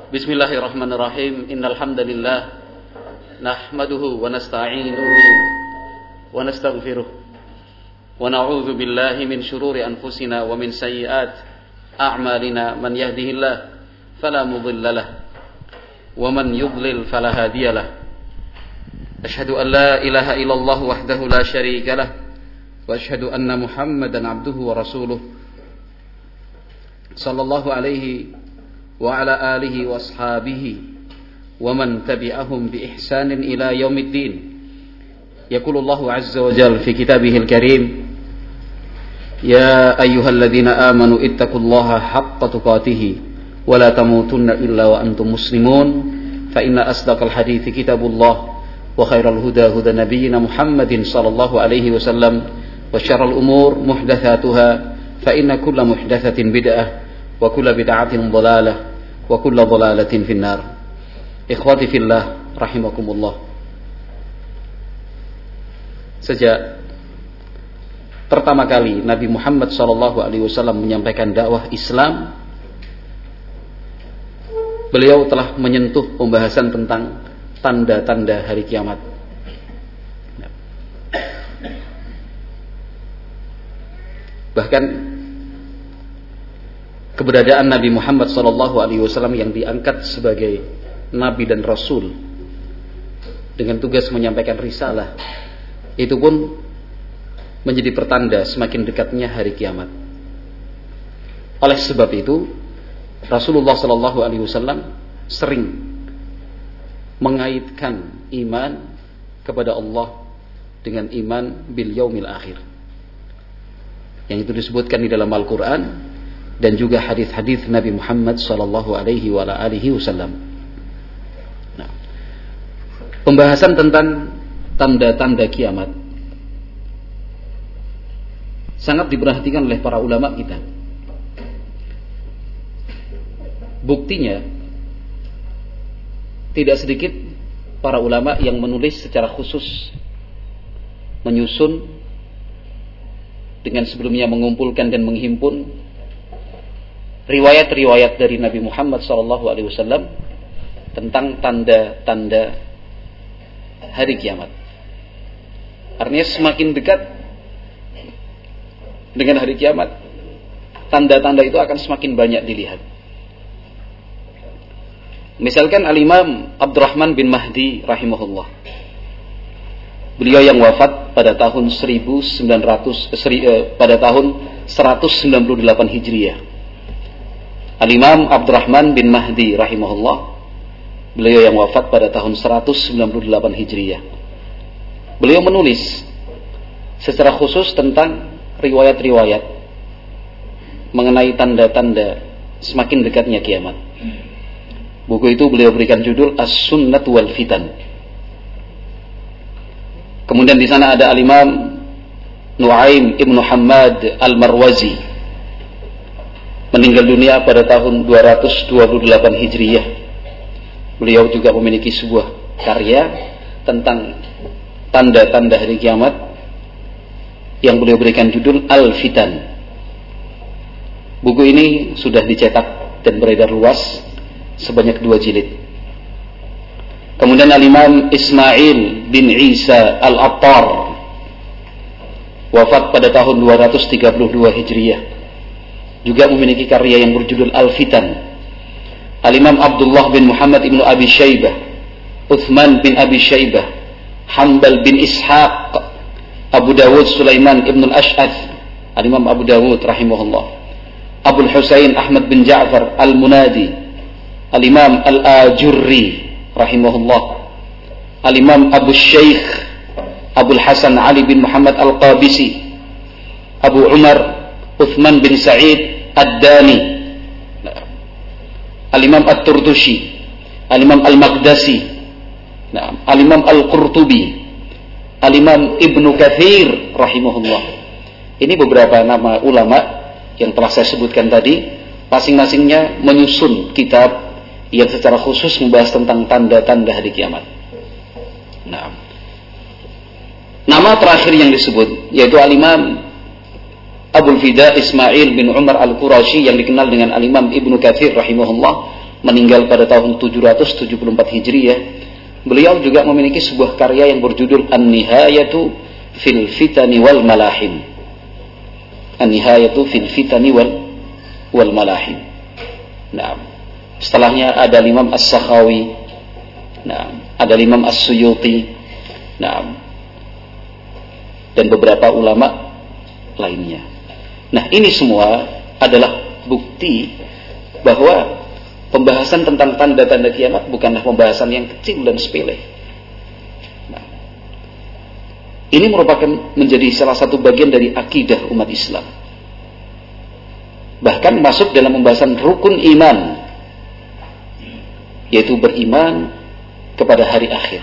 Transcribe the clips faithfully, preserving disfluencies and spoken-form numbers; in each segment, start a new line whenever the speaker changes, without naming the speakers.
Bismillahirrahmanirrahim. Innal hamdalillah nahmaduhu wa nasta'inuhu wa nastaghfiruh wa na'udzu billahi min shururi anfusina wa min sayyiati a'malina. Man yahdihillahu fala mudilla lahu wa man yudlil fala hadiya lahu. Ashhadu an la ilaha illallah wahdahu la syarika lahu wa ashhadu anna Muhammadan abduhu wa rasuluh sallallahu alaihi wa ala alihi wa ashabihi wa man tabi'ahum bi ihsanin ila yaumiddin. Yaqulullahu azza wa jalla fi kitabihil karim, ya ayyuhalladzina amanu ittaqullaha haqqa tuqatih wa la tamutunna illa wa antum muslimun. Fa inna asdaqal hadithi kitabullah wa khairal huda huda nabiyyina Muhammadin sallallahu alaihi wasallam wa syarrul umur muhdatsatuha fa inna kulla muhdatsatin bid'ah wa kulla bid'atin dhalalah wa kulla dhalalatin finnar. Ikhwati fillah rahimakumullah. Sejak pertama kali Nabi Muhammad sallallahu alaihi wasallam menyampaikan dakwah Islam, beliau telah menyentuh pembahasan tentang tanda-tanda hari kiamat. Bahkan keberadaan Nabi Muhammad sallallahu alaihi wasallam yang diangkat sebagai nabi dan rasul dengan tugas menyampaikan risalah, itu pun menjadi pertanda semakin dekatnya hari kiamat. Oleh sebab itu, Rasulullah sallallahu alaihi wasallam sering mengaitkan iman kepada Allah dengan iman bil yaumil akhir, yang itu disebutkan di dalam Al-Quran dan juga hadis-hadis Nabi Muhammad sallallahu alaihi wa alihi wasallam. Nah, pembahasan tentang tanda-tanda kiamat sangat diperhatikan oleh para ulama kita. Buktinya, tidak sedikit para ulama yang menulis secara khusus, menyusun dengan sebelumnya mengumpulkan dan menghimpun riwayat-riwayat dari Nabi Muhammad sallallahu alaihi wasallam tentang tanda-tanda hari kiamat. Artinya semakin dekat dengan hari kiamat, tanda-tanda itu akan semakin banyak dilihat. Misalkan Al-Imam Abdurrahman bin Mahdi rahimahullah, beliau yang wafat pada tahun seribu sembilan ratus eh, pada tahun seratus sembilan puluh delapan Hijriah. Al-Imam Abdurrahman bin Mahdi rahimahullah, beliau yang wafat pada tahun seratus sembilan puluh delapan Hijriah. Beliau menulis secara khusus tentang riwayat-riwayat mengenai tanda-tanda semakin dekatnya kiamat. Buku itu beliau berikan judul As-Sunnah wal Fitan. Kemudian di sana ada Al-Imam Nu'aim Ibnu Hammad Al-Marwazi, meninggal dunia pada tahun dua ratus dua puluh delapan Hijriah. Beliau juga memiliki sebuah karya tentang tanda-tanda hari kiamat yang beliau berikan judul Al-Fitan. Buku ini sudah dicetak dan beredar luas sebanyak dua jilid. Kemudian Al-Imam Ismail bin Isa Al-Attar, wafat pada tahun dua ratus tiga puluh dua Hijriah, juga memiliki karya yang berjudul Al-Fitan. Al-Imam Abdullah bin Muhammad ibnu Abi Syaibah, Uthman bin Abi Syaibah, Hanbal bin Ishaq, Abu Dawud Sulaiman ibnu Al-Ash'ath, Al-Imam Abu Dawud rahimahullah, Abu Husain Ahmad bin Ja'far Al-Munadi, Al-Imam Al-Ajurri rahimahullah, Al-Imam Abu Syekh Abu Hasan Ali bin Muhammad Al-Qabisi, Abu Umar Uthman bin Sa'id Ad-Dani, Al-Imam At-Turtushi, Al-Imam Al-Maqdasi, Al-Imam Al-Qurtubi, Al-Imam Ibnu Katsir rahimahullah. Ini beberapa nama ulama yang telah saya sebutkan tadi, masing-masingnya menyusun kitab yang secara khusus membahas tentang tanda-tanda hari kiamat. Nah, nama terakhir yang disebut yaitu Al-Imam Abul Fida Ismail bin Umar Al-Qurashi, yang dikenal dengan Al-Imam Ibnu Katsir rahimahullah. meninggal pada tahun tujuh ratus tujuh puluh empat Hijriah. Beliau juga memiliki sebuah karya yang berjudul An-Nihayatu fil Fitani wal Malahim. An-Nihayatu fil Fitani wal wal Malahim. Nah, setelahnya ada Imam As-Sakhawi. Nah, ada Imam As-Suyuti. Nah, dan beberapa ulama lainnya. Nah, ini semua adalah bukti bahwa pembahasan tentang tanda-tanda kiamat bukanlah pembahasan yang kecil dan sepele. Nah, ini merupakan menjadi salah satu bagian dari akidah umat Islam. Bahkan masuk dalam pembahasan rukun iman, yaitu beriman kepada hari akhir.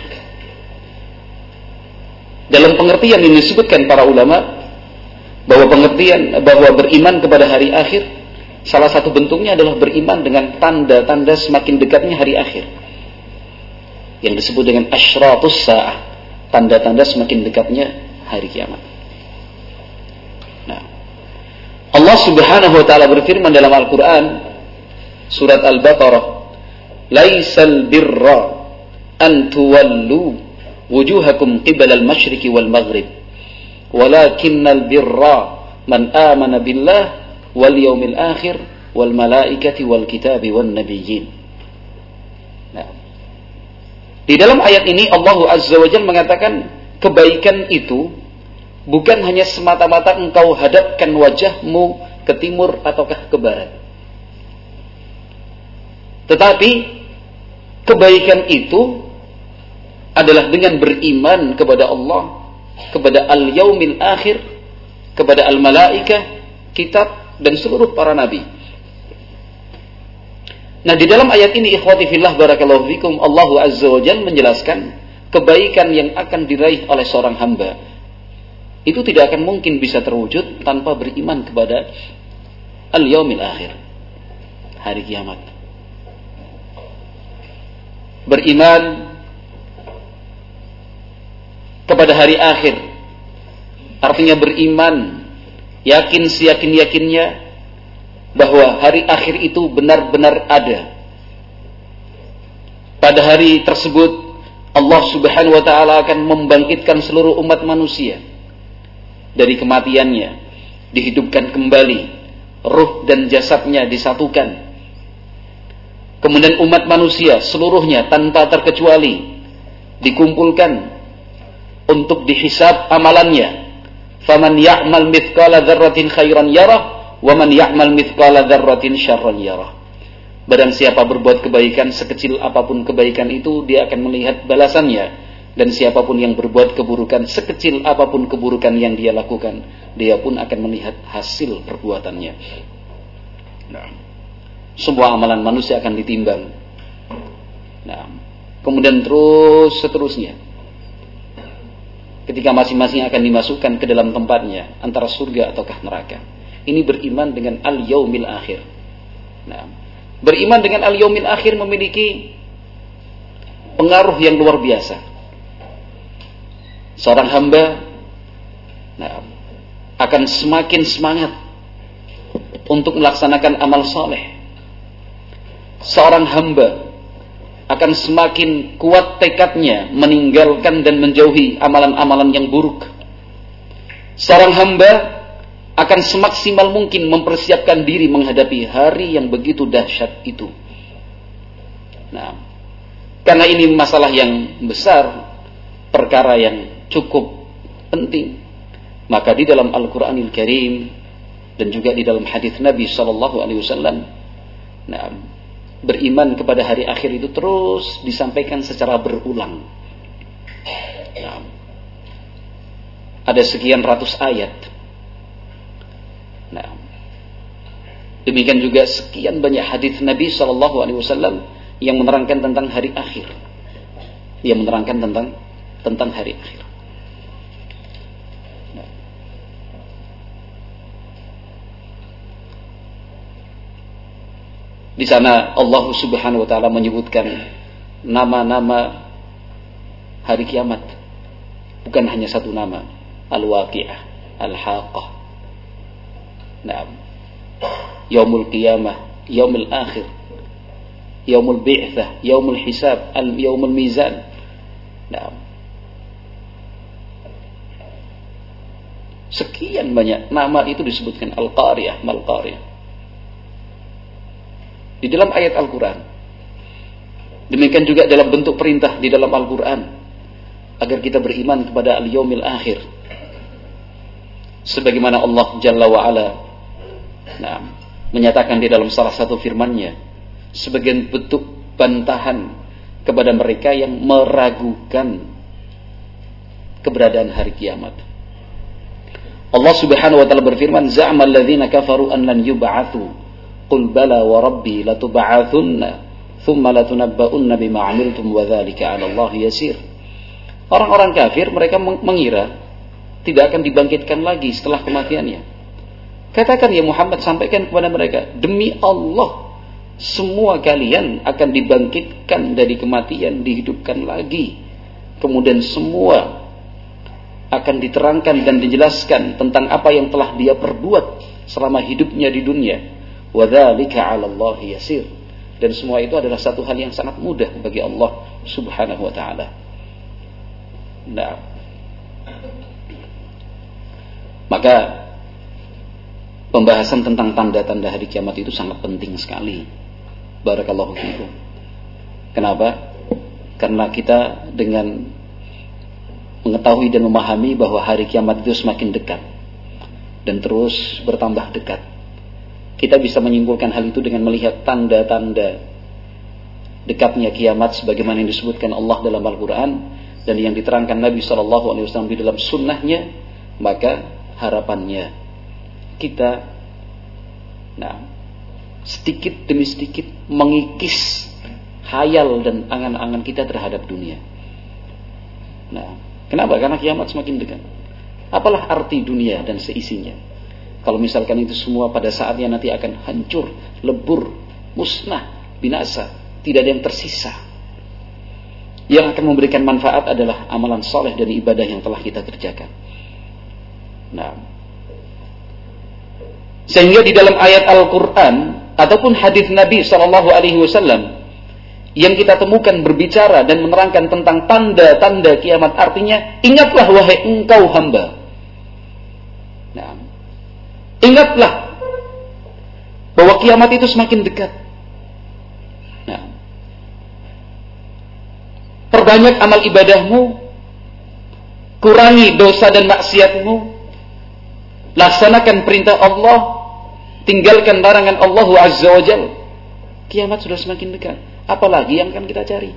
Dalam pengertian ini disebutkan para ulama bahwa pengertian bahwa beriman kepada hari akhir salah satu bentuknya adalah beriman dengan tanda-tanda semakin dekatnya hari akhir, yang disebut dengan asyratus sa'ah, tanda-tanda semakin dekatnya hari kiamat. Nah, Allah Subhanahu wa taala berfirman dalam Al-Qur'an surat Al-Baqarah, "Laisal birra an tuwallu wujuhakum qibala al-masyriqi wal maghrib, walakinnal birra man amana billah wal yaumil akhir wal malaikati wal kitabi wan nabiyyin." Nah, di dalam ayat ini Allah Azza wa Jalla mengatakan kebaikan itu bukan hanya semata-mata engkau hadapkan wajahmu ke timur ataukah ke barat, tetapi kebaikan itu adalah dengan beriman kepada Allah, kepada al-yaumil akhir, kepada al-malaikah, kitab, dan seluruh para nabi. Nah, di dalam ayat ini ikhwati fillah barakallahu fikum, Allah Azza wa Jalla menjelaskan kebaikan yang akan diraih oleh seorang hamba itu tidak akan mungkin bisa terwujud tanpa beriman kepada al-yaumil akhir, hari kiamat. Beriman kepada hari akhir artinya beriman, yakin seyakin-yakinnya bahwa hari akhir itu benar-benar ada. Pada hari tersebut Allah Subhanahu wa taala akan membangkitkan seluruh umat manusia dari kematiannya, dihidupkan kembali, ruh dan jasadnya disatukan. Kemudian umat manusia seluruhnya tanpa terkecuali dikumpulkan untuk dihisab amalannya. Faman ya'mal mithqala dzarratin khairan yarah wa man ya'mal mithqala dzarratin syarran yarah. Barang siapa berbuat kebaikan sekecil apapun kebaikan itu, dia akan melihat balasannya, dan siapapun yang berbuat keburukan sekecil apapun keburukan yang dia lakukan, dia pun akan melihat hasil perbuatannya. Nah, semua amalan manusia akan ditimbang. Nah, kemudian terus seterusnya, ketika masing-masing akan dimasukkan ke dalam tempatnya, antara surga ataukah neraka. Ini beriman dengan al-yaumil akhir. Nah, beriman dengan al-yaumil akhir memiliki pengaruh yang luar biasa. Seorang hamba nah, akan semakin semangat untuk melaksanakan amal soleh. Seorang hamba akan semakin kuat tekadnya meninggalkan dan menjauhi amalan-amalan yang buruk. Seorang hamba akan semaksimal mungkin mempersiapkan diri menghadapi hari yang begitu dahsyat itu. Nah, karena ini masalah yang besar, perkara yang cukup penting, maka di dalam Al-Qur'anil Karim dan juga di dalam hadis Nabi sallallahu alaihi wasallam, nah, beriman kepada hari akhir itu terus disampaikan secara berulang. Nah, ada sekian ratus ayat. Nah, demikian juga sekian banyak hadis Nabi sallallahu alaihi wasallam yang menerangkan tentang hari akhir, yang menerangkan tentang tentang hari akhir. Nah, di sana Allah Subhanahu wa taala menyebutkan nama-nama hari kiamat, bukan hanya satu nama, Al-Waqi'ah, Al-Haqqah, nah, Yaumul Qiyamah, Yaumul Akhir. yaumul bi'tsah, yaumul hisab, al-yaumul mizan. Nah, sekian banyak nama itu disebutkan Al-Qariyah, Mal-Qariyah di dalam ayat Al-Quran. Demikian juga dalam bentuk perintah di dalam Al-Quran agar kita beriman kepada al-yaumil akhir, sebagaimana Allah Jalla wa'ala nah, menyatakan di dalam salah satu firman-Nya sebagian bentuk bantahan kepada mereka yang meragukan keberadaan hari kiamat. Allah Subhanahu wa taala berfirman, "Za'amal ladzina kafaru an lan yub'atsu, qul bala wa rabbi latub'atsunna, tsumma latunabba'unna bima 'amiltum wa dzalika 'ala Allah yasir." Orang-orang kafir mereka mengira tidak akan dibangkitkan lagi setelah kematiannya. Katakan ya Muhammad, sampaikan kepada mereka, demi Allah, semua kalian akan dibangkitkan dari kematian, dihidupkan lagi. Kemudian semua akan diterangkan dan dijelaskan tentang apa yang telah dia perbuat selama hidupnya di dunia. Wa dzalika 'ala Allah yasir. Dan semua itu adalah satu hal yang sangat mudah bagi Allah Subhanahu wa taala. Nah, maka pembahasan tentang tanda-tanda hari kiamat itu sangat penting sekali. Barakallahu fiikum. Kenapa? Karena kita dengan mengetahui dan memahami bahwa hari kiamat itu semakin dekat dan terus bertambah dekat, kita bisa menyimpulkan hal itu dengan melihat tanda-tanda dekatnya kiamat sebagaimana yang disebutkan Allah dalam Al-Quran dan yang diterangkan Nabi shallallahu alaihi wasallam di dalam sunnahnya. Maka harapannya kita nah sedikit demi sedikit mengikis khayal dan angan-angan kita terhadap dunia. Nah, kenapa? Karena kiamat semakin dekat. Apalah arti dunia dan seisinya kalau misalkan itu semua pada saatnya nanti akan hancur, lebur, musnah, binasa, tidak ada yang tersisa. Yang akan memberikan manfaat adalah amalan soleh dan ibadah yang telah kita kerjakan. Nah, sehingga di dalam ayat Al-Quran ataupun hadis Nabi shallallahu alaihi wasallam yang kita temukan berbicara dan menerangkan tentang tanda-tanda kiamat, artinya ingatlah wahai engkau hamba. Nah, ingatlah bahwa kiamat itu semakin dekat. Nah, perbanyak amal ibadahmu, kurangi dosa dan maksiatmu, laksanakan perintah Allah, tinggalkan larangan Allah Azza wa Jalla. Kiamat sudah semakin dekat. Apalagi yang akan kita cari?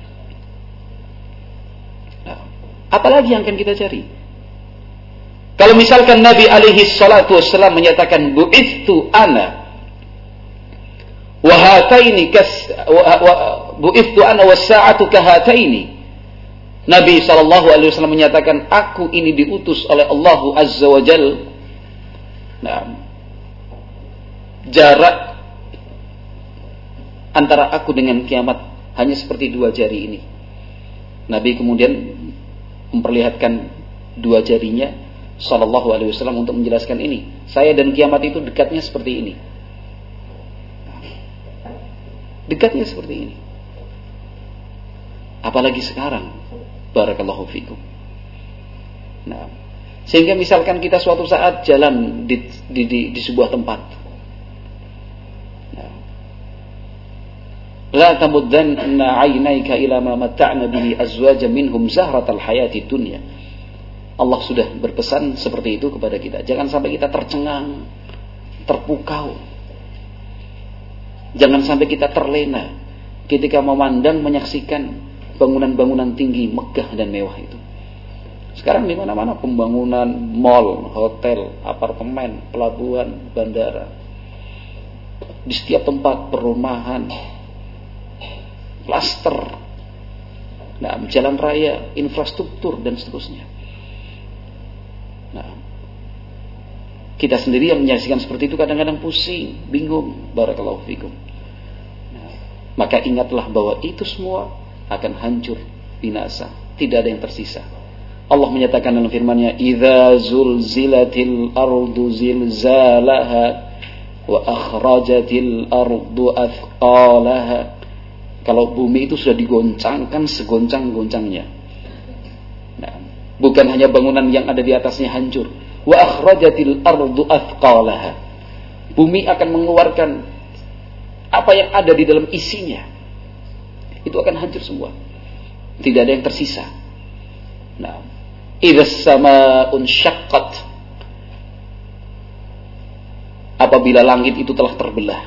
Nah, apalagi yang akan kita cari? Kalau misalkan Nabi alaihi salatu wassalam menyatakan bu'ithu ana wa hataini kas bu'ithu ana was-sa'atu kahataini. Nabi sallallahu alaihi wasallam menyatakan, aku ini diutus oleh Allah Azza wa Jalla. Nah, jarak antara aku dengan kiamat hanya seperti dua jari ini. Nabi kemudian memperlihatkan dua jarinya sallallahu alaihi wasallam untuk menjelaskan ini. Saya dan kiamat itu dekatnya seperti ini. Dekatnya seperti ini. Apalagi sekarang. Barakallahu fikum. Nah, sehingga misalkan kita suatu saat jalan di, di, di, di sebuah tempat. La tamuddanna 'ainayka ila ma matta'na bihi azwajan minhum zahratal hayati dunya. Allah sudah berpesan seperti itu kepada kita. Jangan sampai kita tercengang, terpukau. Jangan sampai kita terlena ketika memandang, menyaksikan bangunan-bangunan tinggi, megah dan mewah itu. Sekarang di mana-mana pembangunan mall, hotel, apartemen, pelabuhan, bandara. Di setiap tempat perumahan, klaster, nah, jalan raya, infrastruktur dan seterusnya. Nah, kita sendiri yang menyaksikan seperti itu kadang-kadang pusing, bingung. Barakallahu fikum. Nah, maka ingatlah bahwa itu semua akan hancur, binasa, tidak ada yang tersisa. Allah menyatakan dalam firman-Nya, "Idza zulzilatil ardu zilzalaha wa akhrajatil ardu athqalaha Kalau bumi itu sudah digoncangkan segoncang-goncangnya. Nah, bukan hanya bangunan yang ada di atasnya hancur. Wa akhrajatil ardu athqalaha. Bumi akan mengeluarkan apa yang ada di dalam isinya. Itu akan hancur semua. Tidak ada yang tersisa. Nah, idzas samaa'un syaqqat. Apabila langit itu telah terbelah.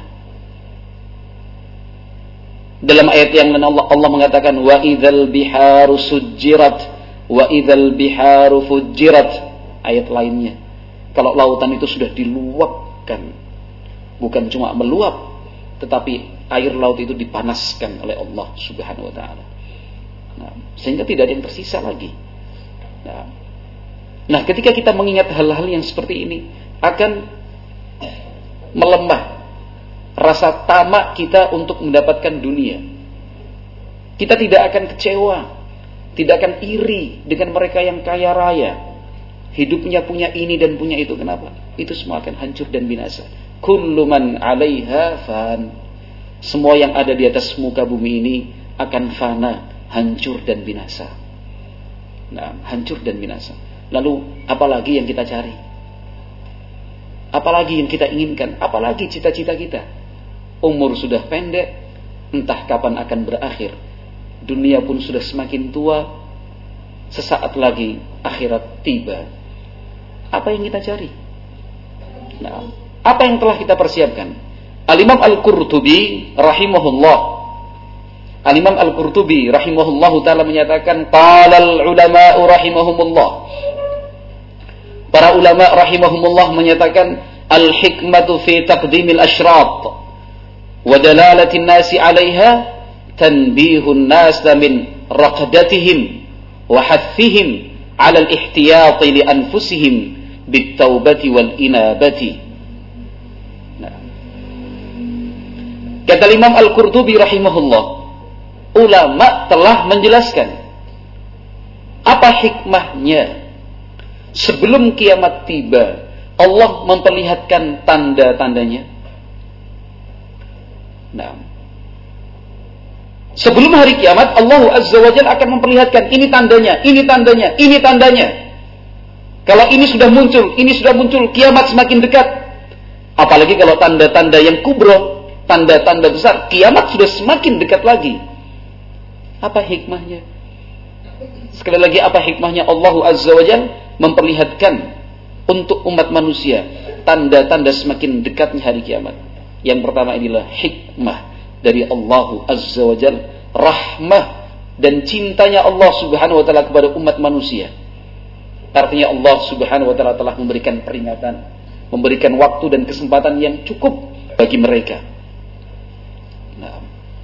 Dalam ayat yang lain Allah, Allah mengatakan wa idzal biharu sujjirat wa idzal biharu fujjirat. Ayat lainnya, kalau lautan itu sudah diluapkan, bukan cuma meluap, tetapi air laut itu dipanaskan oleh Allah Subhanahu wa taala. Nah, sehingga tidak ada yang tersisa lagi. Nah, nah ketika kita mengingat hal-hal yang seperti ini, akan melemah rasa tamak kita untuk mendapatkan dunia. Kita tidak akan kecewa, tidak akan iri dengan mereka yang kaya raya, hidupnya punya ini dan punya itu. Kenapa? Itu semua akan hancur dan binasa. Kullu man 'alaiha fan. Semua yang ada di atas muka bumi ini akan fana, hancur dan binasa. Nah, hancur dan binasa. Lalu apalagi yang kita cari? Apalagi yang kita inginkan? Apalagi cita-cita kita? Umur sudah pendek, entah kapan akan berakhir. Dunia pun sudah semakin tua, sesaat lagi akhirat tiba. Apa yang kita cari? Nah, apa yang telah kita persiapkan? Al-Imam Al-Qurtubi rahimahullah Al-Imam Al-Qurtubi rahimahullahu ta'ala menyatakan, qalal ulama'u rahimahumullah. Para ulama rahimahumullah menyatakan, al-hikmatu fi taqdimil asyrat wa dalalatin nasi 'alaiha tanbihun nas min raqdatihim wa hathihim 'ala al-ihtiyati li anfusihim bit-taubati wal inabati. Nah, kata Imam Al-Qurtubi rahimahullah, ulama telah menjelaskan apa hikmahnya sebelum kiamat tiba Allah memperlihatkan tanda-tandanya. Nah, sebelum hari kiamat Allah Azza wa Jalla akan memperlihatkan ini tandanya, ini tandanya, ini tandanya. Kalau ini sudah muncul, ini sudah muncul, kiamat semakin dekat. Apalagi kalau tanda-tanda yang kubro, tanda-tanda besar, kiamat sudah semakin dekat lagi. Apa hikmahnya? Sekali lagi, apa hikmahnya Allah Azza wa Jalla memperlihatkan untuk umat manusia tanda-tanda semakin dekatnya hari kiamat? Yang pertama inilah hikmah dari Allah Azza wa Jalla, rahmah dan cintanya Allah Subhanahu wa taala kepada umat manusia. Artinya Allah Subhanahu wa taala telah memberikan peringatan, memberikan waktu dan kesempatan yang cukup bagi mereka. Nah,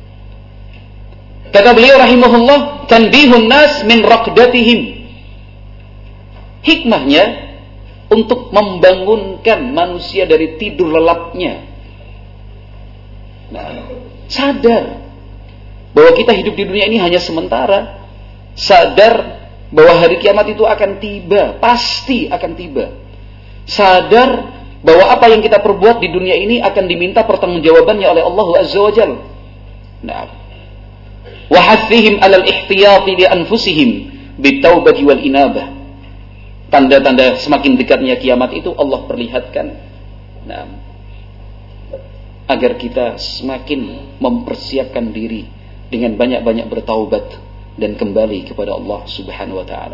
kata beliau rahimahullah, tanbihun nas min raqdatihim. Hikmahnya untuk membangunkan manusia dari tidur lelapnya. Nah, sadar bahwa kita hidup di dunia ini hanya sementara. Sadar bahwa hari kiamat itu akan tiba, pasti akan tiba. Sadar bahwa apa yang kita perbuat di dunia ini akan diminta pertanggungjawabannya oleh Allah Azza wa Jalla. Nah, wa hathihim 'alal ihtiyati li anfusihim bitaubati wal inabah. Tanda-tanda semakin dekatnya kiamat itu Allah perlihatkan. Nah, agar kita semakin mempersiapkan diri dengan banyak-banyak bertaubat dan kembali kepada Allah Subhanahu wa taala.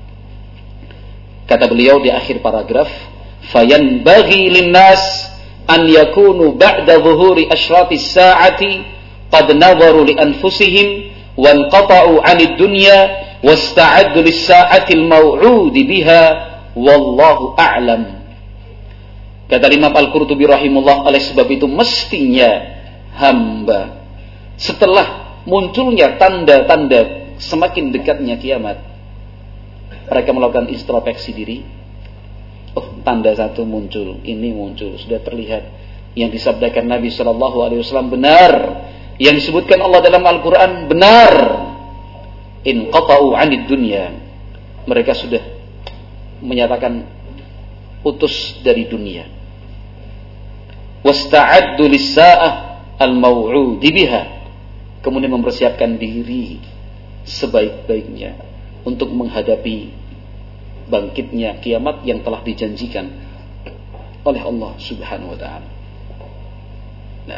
Kata beliau di akhir paragraf, fayanbaghi linnas an yakunu ba'da zuhuri asyratis sa'ati qad nadharu li anfusihim wa anqata'u 'anid dunya wasta'addu lis-sa'ati al-maw'udi biha wallahu a'lam. Kata Imam Al-Qurtubi rahimahullah, oleh sebab itu mestinya hamba setelah munculnya tanda-tanda semakin dekatnya kiamat, mereka melakukan introspeksi diri. Oh, tanda satu muncul, ini muncul, sudah terlihat. Yang disabdakan Nabi shallallahu alaihi wasallam benar, yang disebutkan Allah dalam Al-Quran benar. Inqata'u 'anid dunya, mereka sudah menyatakan putus dari dunia. Wasta'addu lis-sa'ah al-maw'udi biha, kemudian mempersiapkan diri sebaik-baiknya untuk menghadapi bangkitnya kiamat yang telah dijanjikan oleh Allah Subhanahu wa taala. Nah,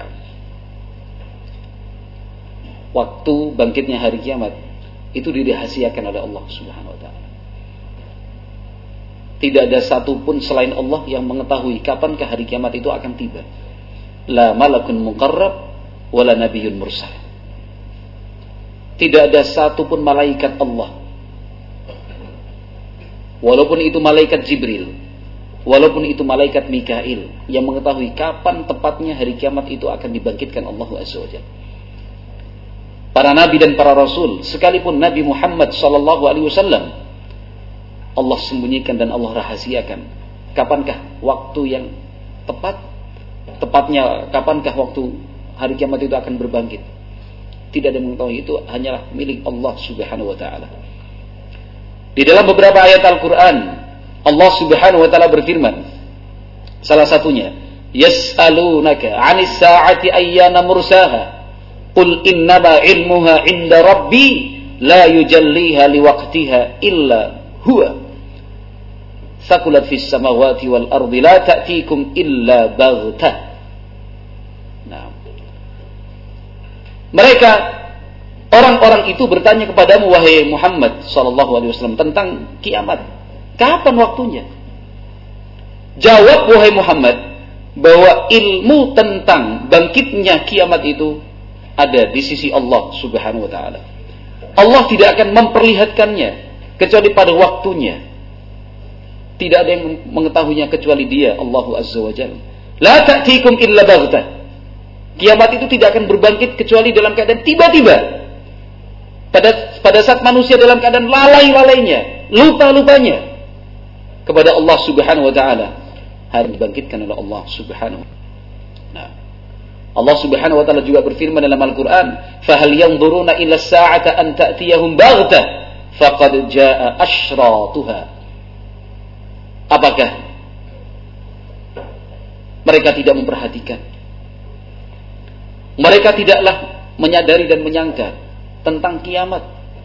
waktu bangkitnya hari kiamat itu dirahasiakan oleh Allah Subhanahu wa taala. Tidak ada satupun selain Allah yang mengetahui kapankah hari kiamat itu akan tiba. La malakun muqarrab wala nabiyyun mursal. Tidak ada satupun malaikat Allah, walaupun itu malaikat Jibril, walaupun itu malaikat Mikail, yang mengetahui kapan tepatnya hari kiamat itu akan dibangkitkan Allah Azza wa Jalla. Para nabi dan para rasul, sekalipun Nabi Muhammad sallallahu alaihi wasallam, Allah sembunyikan dan Allah rahasiakan kapankah waktu yang tepat, tepatnya kapankah waktu hari kiamat itu akan berbangkit. Tidak ada yang mengetahui, itu hanyalah milik Allah Subhanahu wa taala. Di dalam beberapa ayat Al-Qur'an, Allah Subhanahu wa taala berfirman, salah satunya, yas'alunaka 'anis sa'ati ayyana mursaha qul innama 'ilmuha 'inda rabbi la yujalliha liwaqtiha illa huwa sakulat fis samawati wal ardi la ta'tikum illa baghtah. Nah, mereka orang-orang itu bertanya kepadamu wahai Muhammad sallallahu alaihi wasallam tentang kiamat. Kapan waktunya? Jawab wahai Muhammad bahwa ilmu tentang bangkitnya kiamat itu ada di sisi Allah Subhanahu wa taala. Allah tidak akan memperlihatkannya kecuali pada waktunya. Tidak ada yang mengetahuinya kecuali Dia, Allah Azza wa Jalla. La ta'tikum illa baghtah. Kiamat itu tidak akan berbangkit kecuali dalam keadaan tiba-tiba. Pada pada saat manusia dalam keadaan lalai-lalainya, lupa-lupanya kepada Allah Subhanahu wa taala, harus dibangkitkan oleh Allah Subhanahu. Nah, Allah Subhanahu wa taala juga berfirman dalam Al-Qur'an, "Fahal yanzuruna illa as-sa'ata an ta'tiyahum baghtah faqad jaa'a asyratuha." Apakah mereka tidak memperhatikan? Mereka tidaklah menyadari dan menyangka tentang kiamat,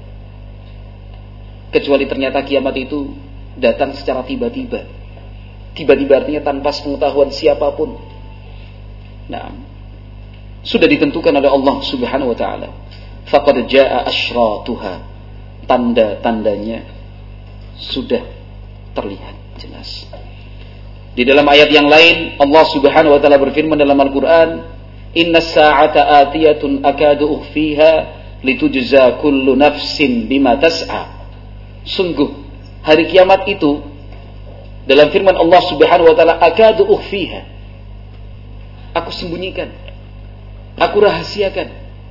kecuali ternyata kiamat itu datang secara tiba-tiba. Tiba-tiba artinya tanpa pengetahuan siapapun. Nah, sudah ditentukan oleh Allah Subhanahu wa taala. Faqad jaa'a asyratuha. Tanda-tandanya sudah terlihat jelas. Di dalam ayat yang lain Allah Subhanahu wa taala berfirman dalam Al-Qur'an, "Innas sa'ata atiyatun akadu ukhfiha litujza kullu nafsin bima tas'a." Sungguh hari kiamat itu dalam firman Allah Subhanahu wa taala, akadu ukhfiha. Aku sembunyikan, aku rahasiakan.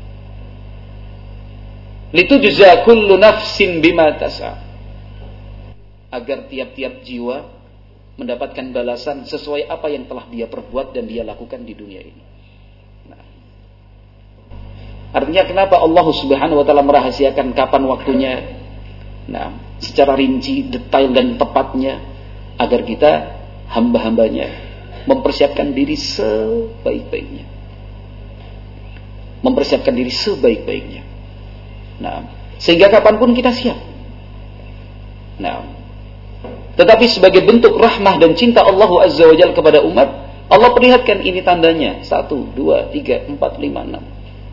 Litujza kullu nafsin bima tas'a. Agar tiap-tiap jiwa mendapatkan balasan sesuai apa yang telah dia perbuat dan dia lakukan di dunia ini. Nah, artinya kenapa Allah Subhanahu wa taala merahasiakan kapan waktunya? Nah, secara rinci, detail dan tepatnya agar kita hamba-hambanya mempersiapkan diri sebaik-baiknya. Mempersiapkan diri sebaik-baiknya. Nah, sehingga kapanpun kita siap. Nah, tetapi sebagai bentuk rahmah dan cinta Allah Azza wa Jalla kepada umat, Allah perlihatkan ini tandanya. Satu, dua, tiga, empat, lima, enam.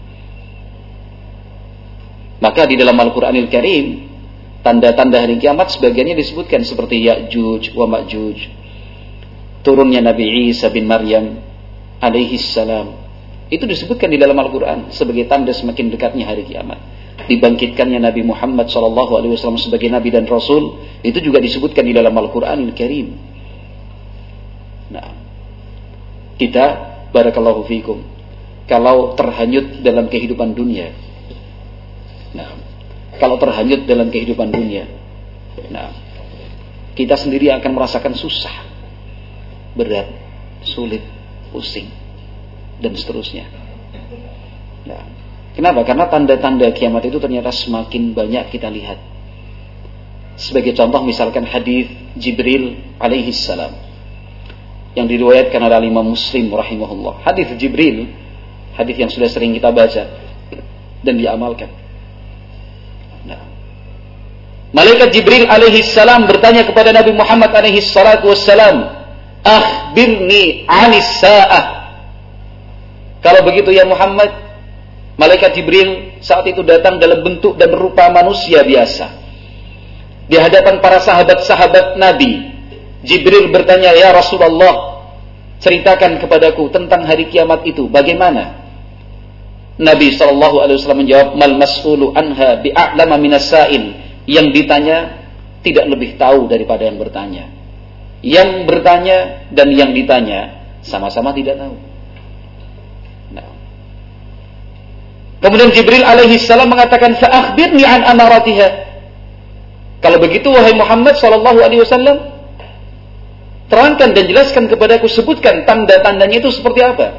Maka di dalam Al-Quranil Karim, tanda-tanda hari kiamat sebagiannya disebutkan seperti Ya'juj wa Ma'juj, turunnya Nabi Isa bin Maryam alaihi salam. Itu disebutkan di dalam Al-Quran sebagai tanda semakin dekatnya hari kiamat. Dibangkitkannya Nabi Muhammad sallallahu alaihi wasallam sebagai nabi dan rasul, itu juga disebutkan di dalam Al-Qur'anul Karim. Nah, kita barakallahu fikum kalau terhanyut dalam kehidupan dunia. Nah, kalau terhanyut dalam kehidupan dunia. Nah, kita sendiri akan merasakan susah, berat, sulit, pusing dan seterusnya. Nah, kenapa? Karena tanda-tanda kiamat itu ternyata semakin banyak kita lihat. Sebagai contoh misalkan hadis Jibril alaihi salam yang diriwayatkan oleh Imam Muslim rahimahullah. Hadis Jibril, hadis yang sudah sering kita baca. dan diamalkan. Nah, Malaikat Jibril alaihi salam bertanya kepada Nabi Muhammad alaihi salatu wassalam, "Akhbirni 'anis sa'ah." Kalau begitu ya Muhammad, Malaikat Jibril saat itu datang dalam bentuk dan rupa manusia biasa. Di hadapan para sahabat-sahabat Nabi, Jibril bertanya, "Ya Rasulullah, ceritakan kepadaku tentang hari kiamat itu, bagaimana?" Nabi sallallahu alaihi wasallam menjawab, "Mal mas'ulu anha bi'a'lama minas sa'il." Yang ditanya tidak lebih tahu daripada yang bertanya. Yang bertanya dan yang ditanya sama-sama tidak tahu. Nah. Kemudian Jibril alaihi salam mengatakan, "Fa'akhbirni an amaratiha." Kalau begitu wahai Muhammad sallallahu alaihi wasallam, terangkan dan jelaskan kepadaku, sebutkan tanda-tandanya itu seperti apa.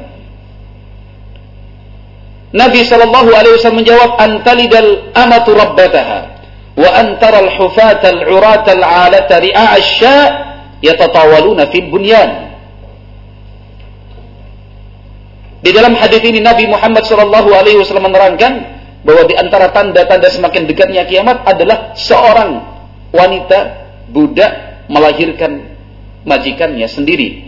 Nabi sallallahu alaihi wasallam menjawab, "Antalidal amatu rabbataha wa antaral hufatal uratal 'alata ri'a asy-sya' yatatawaluna fil bunyan." Di dalam hadis ini Nabi Muhammad sallallahu alaihi wasallam menerangkan bahwa di antara tanda-tanda semakin dekatnya kiamat adalah seorang wanita budak melahirkan majikannya sendiri.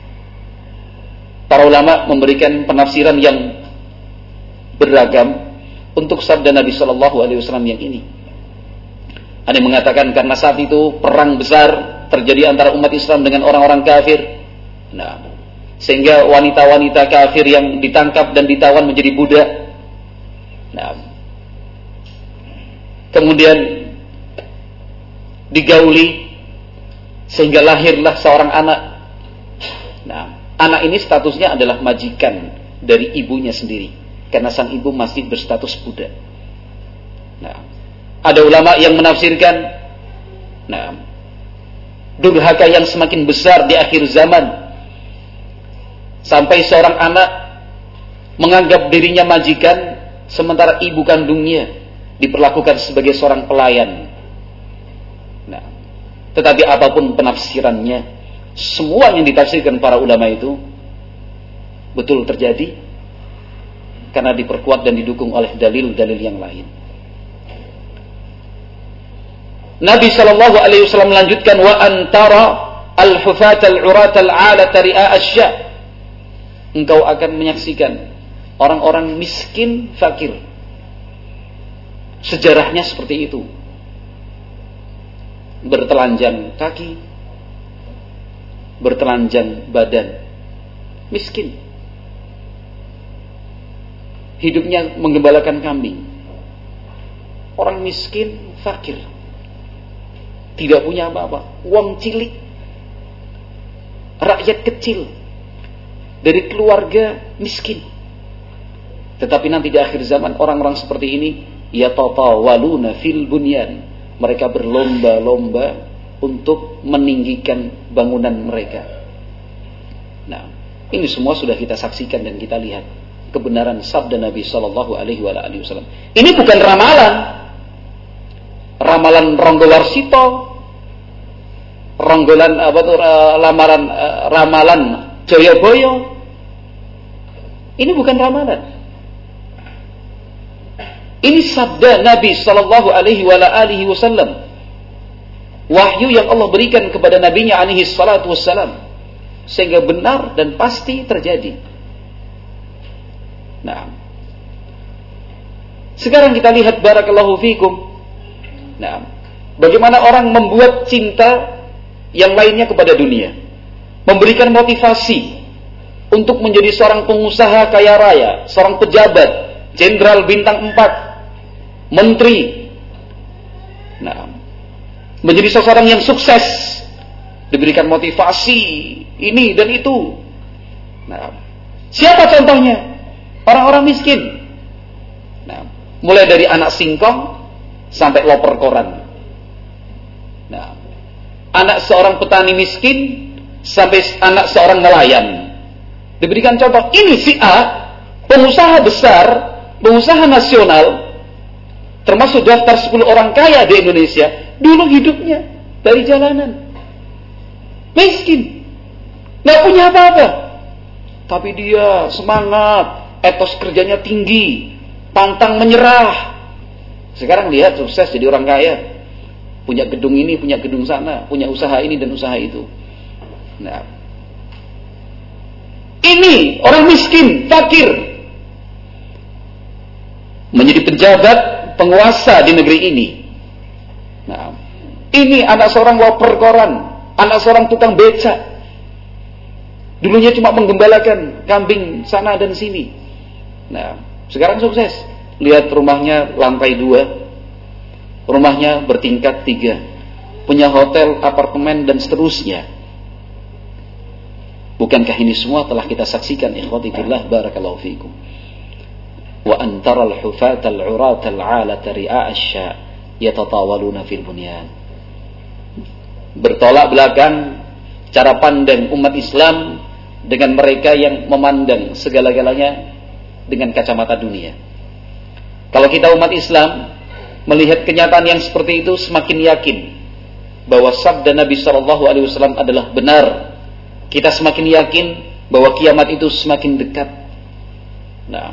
Para ulama memberikan penafsiran yang beragam untuk sabda Nabi sallallahu alaihi wasallam yang ini. Ada yang mengatakan karena saat itu perang besar terjadi antara umat Islam dengan orang-orang kafir. Nah, sehingga wanita-wanita kafir yang ditangkap dan ditawan menjadi budak. Nah, kemudian digauli sehingga lahirlah seorang anak. Nah, anak ini statusnya adalah majikan dari ibunya sendiri karena sang ibu masih berstatus budak. Nah, ada ulama yang menafsirkan, nah, durhaka yang semakin besar di akhir zaman sampai seorang anak menganggap dirinya majikan sementara ibu kandungnya diperlakukan sebagai seorang pelayan. Nah, tetapi apapun penafsirannya, semua yang ditafsirkan para ulama itu betul terjadi karena diperkuat dan didukung oleh dalil-dalil yang lain. Nabi sallallahu alaihi wasallam melanjutkan, "Wa antara al-hufat al-urat al-'alat ri'a asy-sya'." Engkau akan menyaksikan orang-orang miskin, fakir. Sejarahnya seperti itu. Bertelanjang kaki, bertelanjang badan, miskin. Hidupnya menggembalakan kambing. Orang miskin, fakir. Tidak punya apa-apa, uang cilik, rakyat kecil, dari keluarga miskin. Tetapi nanti di akhir zaman orang-orang seperti ini yatatawaluna fil bunyan, mereka berlomba-lomba untuk meninggikan bangunan mereka. Nah, ini semua sudah kita saksikan dan kita lihat kebenaran sabda Nabi sallallahu alaihi wasallam. Ini bukan ramalan. Ramalan Ronggo Warsito, ronggolan apa tuh lamaran ramalan Joyoboyo. Ini bukan ramalan. Ini sabda Nabi sallallahu alaihi wasallam. Wahyu yang Allah berikan kepada nabinya alaihi salatu wassalam sehingga benar dan pasti terjadi. Nah, sekarang kita lihat barakallahu fikum. Nah, bagaimana orang membuat cinta yang lainnya kepada dunia, memberikan motivasi untuk menjadi seorang pengusaha kaya raya, seorang pejabat, jenderal bintang empat, menteri. Nah, menjadi seseorang yang sukses, diberikan motivasi ini dan itu. Nah, siapa contohnya? Orang-orang miskin. Nah, mulai dari anak singkong sampai loper koran. Nah, anak seorang petani miskin sampai anak seorang nelayan diberikan contoh. Ini si A, pengusaha besar, pengusaha nasional, termasuk daftar sepuluh orang kaya di Indonesia. Dulu hidupnya dari jalanan, miskin, nggak punya apa-apa, tapi dia semangat, etos kerjanya tinggi, pantang menyerah. Sekarang lihat sukses jadi orang kaya. Punya gedung ini, punya gedung sana, punya usaha ini dan usaha itu. Nah, ini orang miskin, fakir, menjadi pejabat, penguasa di negeri ini. Nah, ini anak seorang loper koran, anak seorang tukang becak. Dulunya cuma menggembalakan kambing sana dan sini. Nah, sekarang sukses. Lihat rumahnya lantai dua, rumahnya bertingkat tiga, punya hotel, apartemen dan seterusnya. Bukankah ini semua telah kita saksikan, ikhwati fillah, barakallahu fikum. Wa antara al-hufata al-urata al-'alata ri'a asya yatatawaluna fil bunyan. Bertolak belakang cara pandang umat Islam dengan mereka yang memandang segala-galanya dengan kacamata dunia. Kalau kita umat Islam melihat kenyataan yang seperti itu, semakin yakin bahwa sabda Nabi shallallahu alaihi wasallam adalah benar. Kita semakin yakin bahwa kiamat itu semakin dekat. Nah,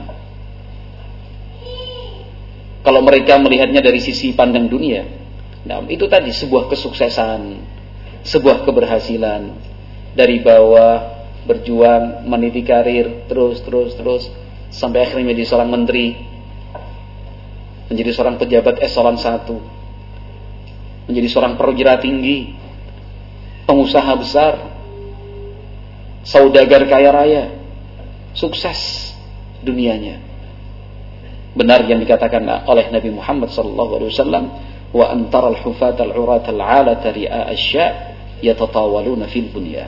kalau mereka melihatnya dari sisi pandang dunia, nah itu tadi sebuah kesuksesan, sebuah keberhasilan dari bawah, berjuang, meniti karir, terus terus terus sampai akhirnya menjadi seorang menteri, menjadi seorang pejabat eselon satu, menjadi seorang perwira tinggi, pengusaha besar, saudagar kaya raya, sukses dunianya. Benar yang dikatakan oleh Nabi Muhammad sallallahu alaihi wasallam, wa antara al-hufat al-urat al-'alata ri'a asya yatatawaluna fil bunyan.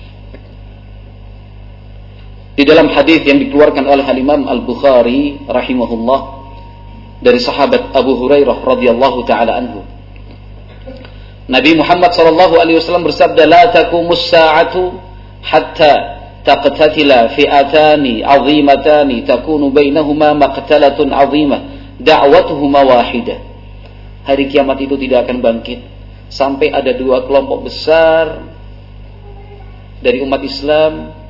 Di dalam hadis yang dikeluarkan oleh Imam Al-Bukhari rahimahullah dari sahabat Abu Hurairah radhiyallahu taala anhu, Nabi Muhammad sallallahu alaihi wasallam bersabda, la taqumus sa'atu hatta taqtatila fi'atani 'azimatani takunu bainahuma maqtalatun 'azimah da'watuhuma wahidah. Hari kiamat itu tidak akan bangkit sampai ada dua kelompok besar dari umat Islam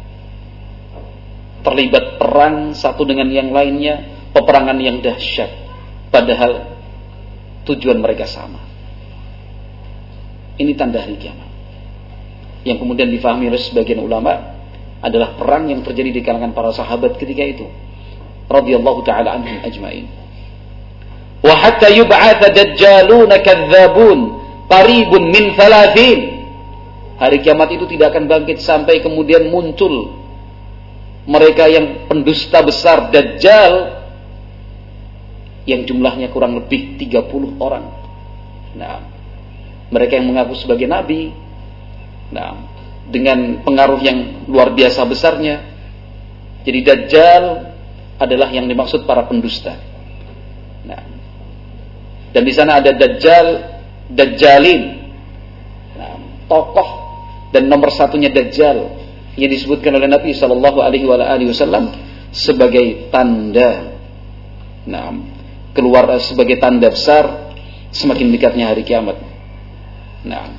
terlibat perang satu dengan yang lainnya, peperangan yang dahsyat, padahal tujuan mereka sama. Ini tanda hari kiamat yang kemudian difahami oleh sebagian ulama adalah perang yang terjadi di kalangan para sahabat ketika itu radhiyallahu taala anhum ajmain. Wa hatta yub'atsa dajjaluna kadzdzabun qaribun min thalathin. Hari kiamat itu tidak akan bangkit sampai kemudian muncul mereka yang pendusta besar, dajjal, yang jumlahnya kurang lebih tiga puluh orang. Nah, mereka yang mengaku sebagai nabi, nah, dengan pengaruh yang luar biasa besarnya. Jadi dajjal adalah yang dimaksud para pendusta. Nah, dan di sana ada dajjal, dajjalin. Nah, tokoh dan nomor satunya dajjal yang disebutkan oleh Nabi sallallahu alaihi wasallam sebagai tanda, nah, keluar sebagai tanda besar semakin dekatnya hari kiamat. Nah,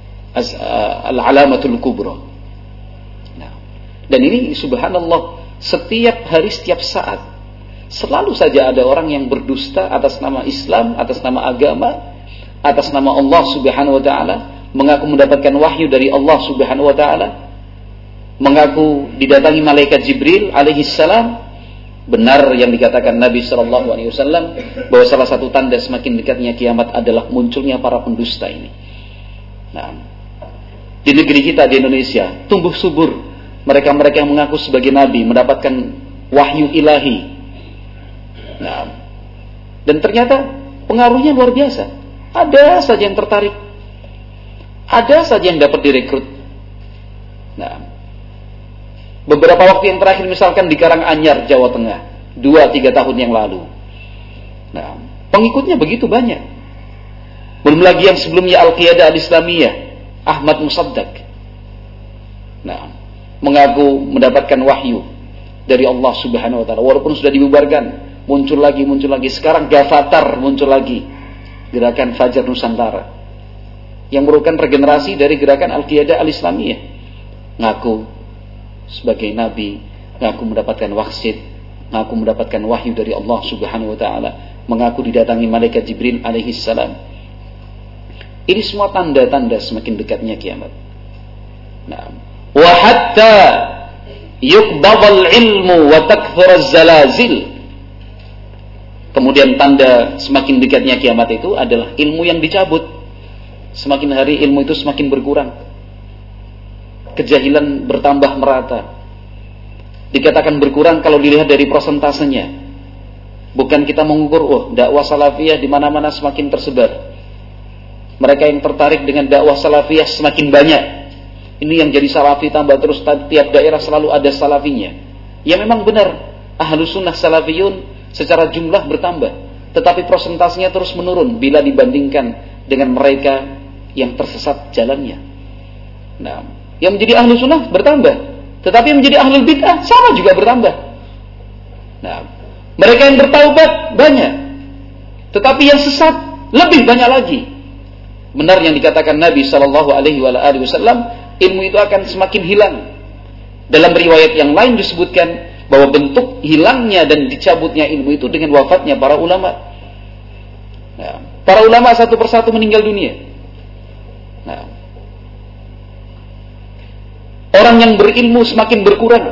al-alamatul kubra. Nah, dan ini subhanallah setiap hari, setiap saat selalu saja ada orang yang berdusta atas nama Islam, atas nama agama, atas nama Allah Subhanahu wa taala, mengaku mendapatkan wahyu dari Allah Subhanahu wa taala, mengaku didatangi malaikat Jibril alaihi salam. Benar yang dikatakan Nabi sallallahu alaihi wasallam bahwa salah satu tanda semakin dekatnya kiamat adalah munculnya para pendusta ini. Nah, di negeri kita di Indonesia tumbuh subur mereka-mereka yang mengaku sebagai nabi, mendapatkan wahyu ilahi. Nah, dan ternyata pengaruhnya luar biasa. Ada saja yang tertarik, ada saja yang dapat direkrut. Nah, beberapa waktu yang terakhir misalkan di Karanganyar, Jawa Tengah, dua tiga tahun yang lalu. Nah, pengikutnya begitu banyak. Belum lagi yang sebelumnya Al-Qiyadah Al-Islamiyah, Ahmad Musaddiq. Nah, mengaku mendapatkan wahyu dari Allah Subhanahu wa taala walaupun sudah dibubarkan, muncul lagi, muncul lagi. Sekarang Gafatar muncul lagi. Gerakan Fajar Nusantara yang merupakan regenerasi dari gerakan Al-Qiyadah Al-Islamiyah. Ngaku sebagai nabi, ngaku mendapatkan wahsid, mengaku mendapatkan wahyu dari Allah Subhanahu wa taala, mengaku didatangi malaikat Jibril alaihi salam. Ini semua tanda-tanda semakin dekatnya kiamat. Nah, wa hatta yuqbadal ilmu wa takthura zalazil. Kemudian tanda semakin dekatnya kiamat itu adalah ilmu yang dicabut. Semakin hari ilmu itu semakin berkurang. Kejahilan bertambah merata. Dikatakan berkurang kalau dilihat dari prosentasenya. Bukan kita mengukur, oh dakwah salafiyah di mana-mana semakin tersebar. Mereka yang tertarik dengan dakwah salafiyah semakin banyak. Ini yang jadi salafi tambah terus, tiap daerah selalu ada salafinya. Ya memang benar, ahlus sunnah salafiyun secara jumlah bertambah, tetapi prosentasenya terus menurun bila dibandingkan dengan mereka yang tersesat jalannya. Nah, yang menjadi ahlus sunnah bertambah, tetapi yang menjadi ahlul bid'ah sama juga bertambah. Nah, mereka yang bertaubat banyak, tetapi yang sesat lebih banyak lagi. Benar yang dikatakan Nabi Shallallahu Alaihi Wasallam, ilmu itu akan semakin hilang. Dalam riwayat yang lain disebutkan bahwa bentuk hilangnya dan dicabutnya ilmu itu dengan wafatnya para ulama. Nah, para ulama satu persatu meninggal dunia. Nah, orang yang berilmu semakin berkurang.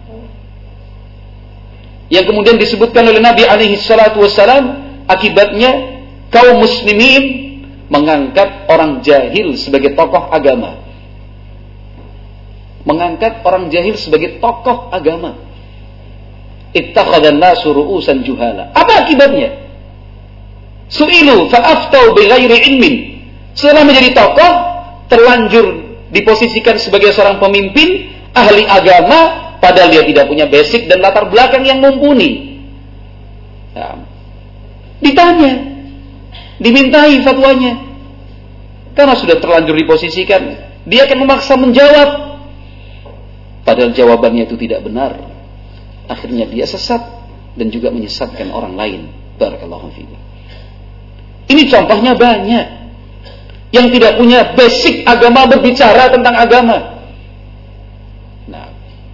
Yang kemudian disebutkan oleh Nabi alaihi salatu wassalam, akibatnya kaum muslimin mengangkat orang jahil sebagai tokoh agama. Mengangkat orang jahil sebagai tokoh agama. Ittakhadhan nasu ru'usan juhala. Apa akibatnya? Su'ilu fa'aftau bighairi ilmin. Setelah menjadi tokoh, terlanjur diposisikan sebagai seorang pemimpin, ahli agama, padahal dia tidak punya basic dan latar belakang yang mumpuni. Nah, ditanya, dimintai fatwanya, karena sudah terlanjur diposisikan, dia akan memaksa menjawab, padahal jawabannya itu tidak benar. Akhirnya dia sesat dan juga menyesatkan orang lain. Barakallahu fiikum. Ini contohnya banyak yang tidak punya basic agama berbicara tentang agama. Nah,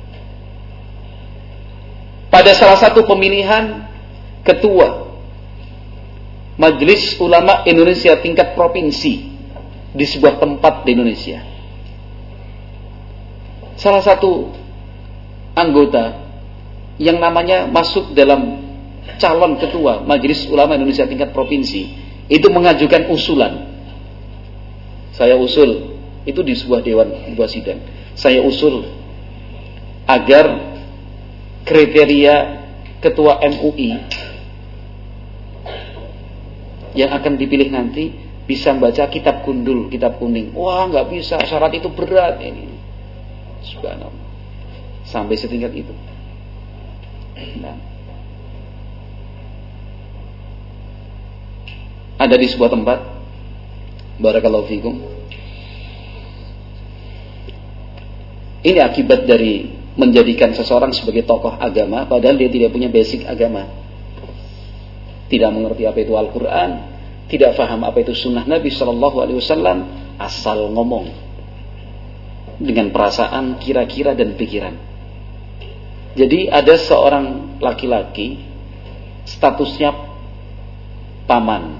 pada salah satu pemilihan ketua Majelis Ulama Indonesia tingkat provinsi di sebuah tempat di Indonesia, salah satu anggota yang namanya masuk dalam calon ketua Majelis Ulama Indonesia tingkat provinsi itu mengajukan usulan. Saya usul, itu di sebuah dewan, sebuah sidang, saya usul agar kriteria ketua M U I yang akan dipilih nanti bisa membaca kitab gundul, kitab kuning. Wah, nggak bisa, syarat itu berat ini. Subhanallah. Sampai setingkat itu. Nah, ada di sebuah tempat, barakallahu fikum. Ini akibat dari menjadikan seseorang sebagai tokoh agama padahal dia tidak punya basic agama, tidak mengerti apa itu Al-Quran, tidak faham apa itu sunnah Nabi Shallallahu Alaihi Wasallam, asal ngomong dengan perasaan, kira-kira dan pikiran. Jadi ada seorang laki-laki statusnya paman.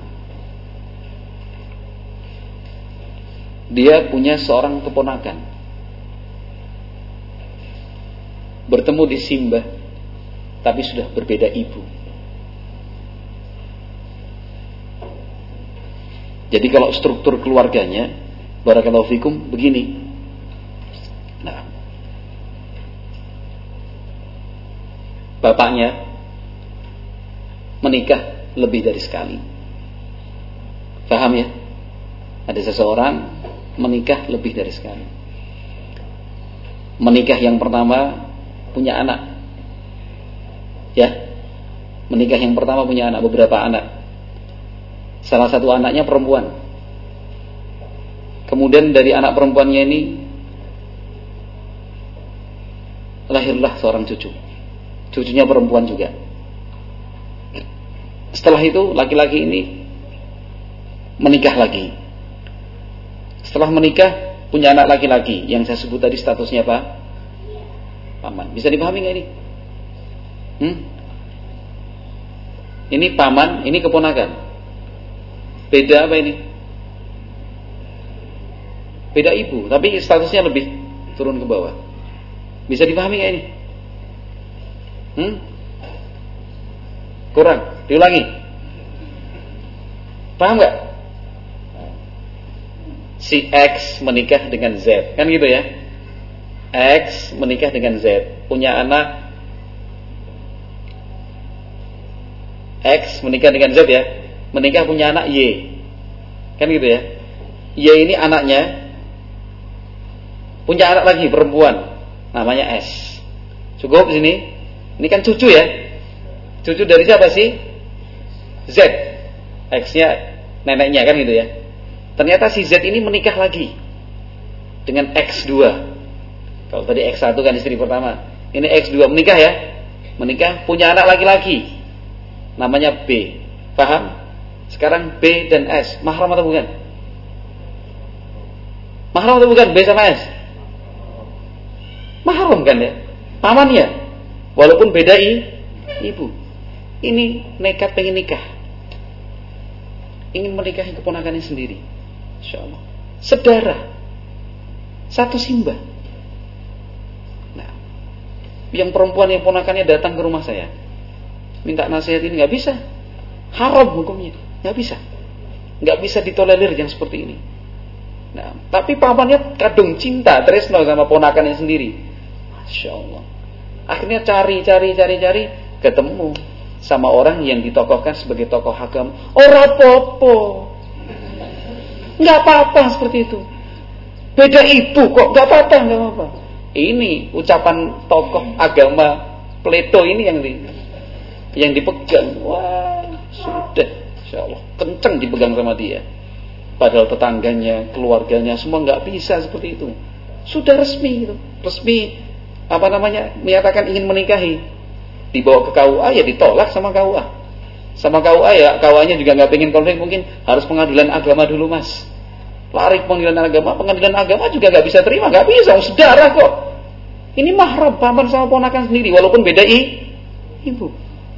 Dia punya seorang keponakan. Bertemu di simbah, tapi sudah berbeda ibu. Jadi kalau struktur keluarganya, barakallahu fikum, begini. Nah, bapaknya menikah lebih dari sekali. Paham ya? Ada seseorang menikah lebih dari sekali. Menikah yang pertama punya anak. Ya. Menikah yang pertama punya anak, beberapa anak. Salah satu anaknya perempuan. Kemudian dari anak perempuannya ini lahirlah seorang cucu. Cucunya perempuan juga. Setelah itu laki-laki ini menikah lagi. Setelah menikah punya anak laki-laki yang saya sebut tadi statusnya apa? Paman. Bisa dipahami nggak ini? Hmm? Ini paman, ini keponakan. Beda apa ini? Beda ibu, tapi statusnya lebih turun ke bawah. Bisa dipahami nggak ini? Hmm? Kurang, diulangi. Paham nggak? Si X menikah dengan Z, kan gitu ya? X menikah dengan Z, punya anak. X menikah dengan Z ya, menikah punya anak Y, kan gitu ya? Y ini anaknya punya anak lagi perempuan, namanya S. Cukup sini? Ini kan cucu ya? Cucu dari siapa sih? Z. X-nya neneknya, kan gitu ya? Ternyata si Z ini menikah lagi dengan X dua. Kalau tadi X satu kan istri pertama, ini X dua menikah ya? Menikah, punya anak laki-laki, namanya B. Paham? Sekarang B dan S mahram atau bukan? Mahram atau bukan B sama S? Mahram kan ya? Pamannya, walaupun beda i, ibu. Ini nekat pengen nikah, ingin menikahi keponakannya sendiri. Insya Allah, saudara, satu simbah. Nah, yang perempuan yang ponakannya datang ke rumah saya, minta nasihat ini, nggak bisa, haram hukumnya, nggak bisa, nggak bisa ditolerir yang seperti ini. Nah, tapi pamannya kadung cinta, tresno sama ponakannya sendiri. Masya Allah. Akhirnya cari, cari, cari, cari, ketemu sama orang yang ditokohkan sebagai tokoh agama. Ora popo, nggak apa-apa seperti itu. Beda ibu kok, nggak apa-apa, nggak apa-apa. Ini ucapan tokoh agama Plato ini yang di, yang dipegang. Wah, sudah, insya Allah kenceng dipegang sama dia. Padahal tetangganya, keluarganya semua nggak bisa seperti itu. Sudah resmi gitu, resmi apa namanya, menyatakan ingin menikahi. Dibawa ke K U A ya ditolak sama K U A. Sama K U A ya, K U A-nya juga nggak pengen konflik, mungkin harus pengadilan agama dulu mas. Lari pengadilan agama, pengadilan agama juga nggak bisa terima, nggak bisa, saudara kok. Ini mahram, paman sama ponakan sendiri, walaupun beda i, ibu.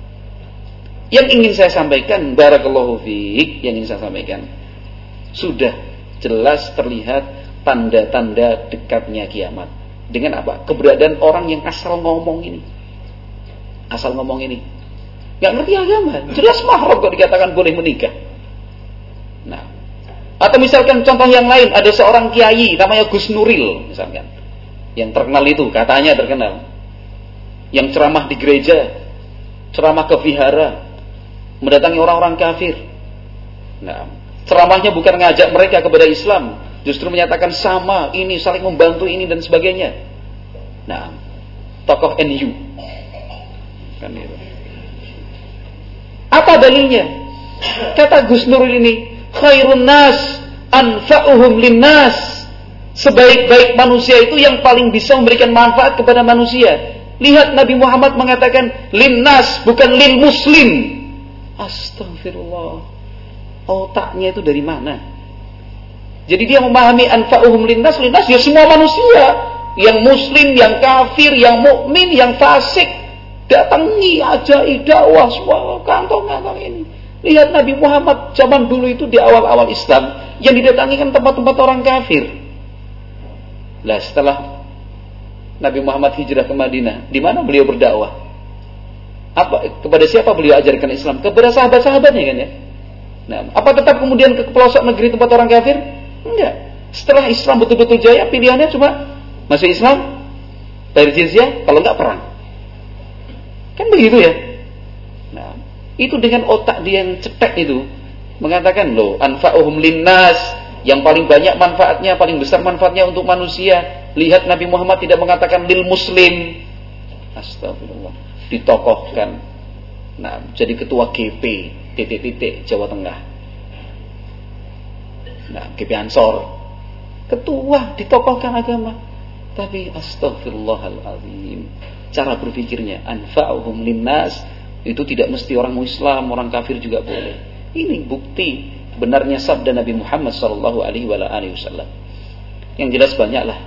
Yang ingin saya sampaikan, barakallahu fiik, yang ingin saya sampaikan, sudah jelas terlihat tanda-tanda dekatnya kiamat. Dengan apa? Keberadaan orang yang asal ngomong ini. Asal ngomong ini. Gak ngerti agama. Jelas mahram kok dikatakan boleh menikah. Nah, atau misalkan contoh yang lain, ada seorang kiai namanya Gus Nuril misalkan, yang terkenal itu, katanya terkenal, yang ceramah di gereja, ceramah ke vihara, mendatangi orang-orang kafir. Nah, ceramahnya bukan ngajak mereka kepada Islam, justru menyatakan sama, ini saling membantu ini dan sebagainya. Nah, tokoh N U kan itu. Apa dalilnya? Kata Gus Nuril ini, khairun nas anfa'uhum linnas. Sebaik-baik manusia itu yang paling bisa memberikan manfaat kepada manusia. Lihat Nabi Muhammad mengatakan linnas, bukan lil muslim. Astagfirullah. Otaknya itu dari mana? Jadi dia memahami anfa'uhum linnas, linnas ya semua manusia, yang muslim, yang kafir, yang mukmin, yang fasik, datangi ajai dakwah semua kantong-kantong ini. Lihat Nabi Muhammad zaman dulu itu di awal-awal Islam, yang didatangi kan tempat-tempat orang kafir. Lah setelah Nabi Muhammad hijrah ke Madinah, di mana beliau berdakwah? Apa, kepada siapa beliau ajarkan Islam? Kepada sahabat-sahabatnya kan ya. Nah, apa tetap kemudian ke pelosok negeri tempat orang kafir? Enggak. Setelah Islam betul-betul jaya, pilihannya cuma masuk Islam, bayar jizyah, kalau enggak perang. Kan begitu ya. Nah, itu dengan otak dia yang cetek itu, mengatakan loh, anfa'uhum linnas, yang paling banyak manfaatnya, paling besar manfaatnya untuk manusia. Lihat Nabi Muhammad tidak mengatakan lil muslim. Astagfirullah. Ditokohkan. Nah, jadi ketua G P titik-titik Jawa Tengah. Nah, G P Ansor. Ketua, ditokohkan agama. Tapi astagfirullahaladzim, cara berpikirnya anfa'uhum linnas, itu tidak mesti orang Muslim, orang kafir juga boleh. Ini bukti benarnya sabda Nabi Muhammad sallallahu alaihi wasallam. Yang jelas banyaklah,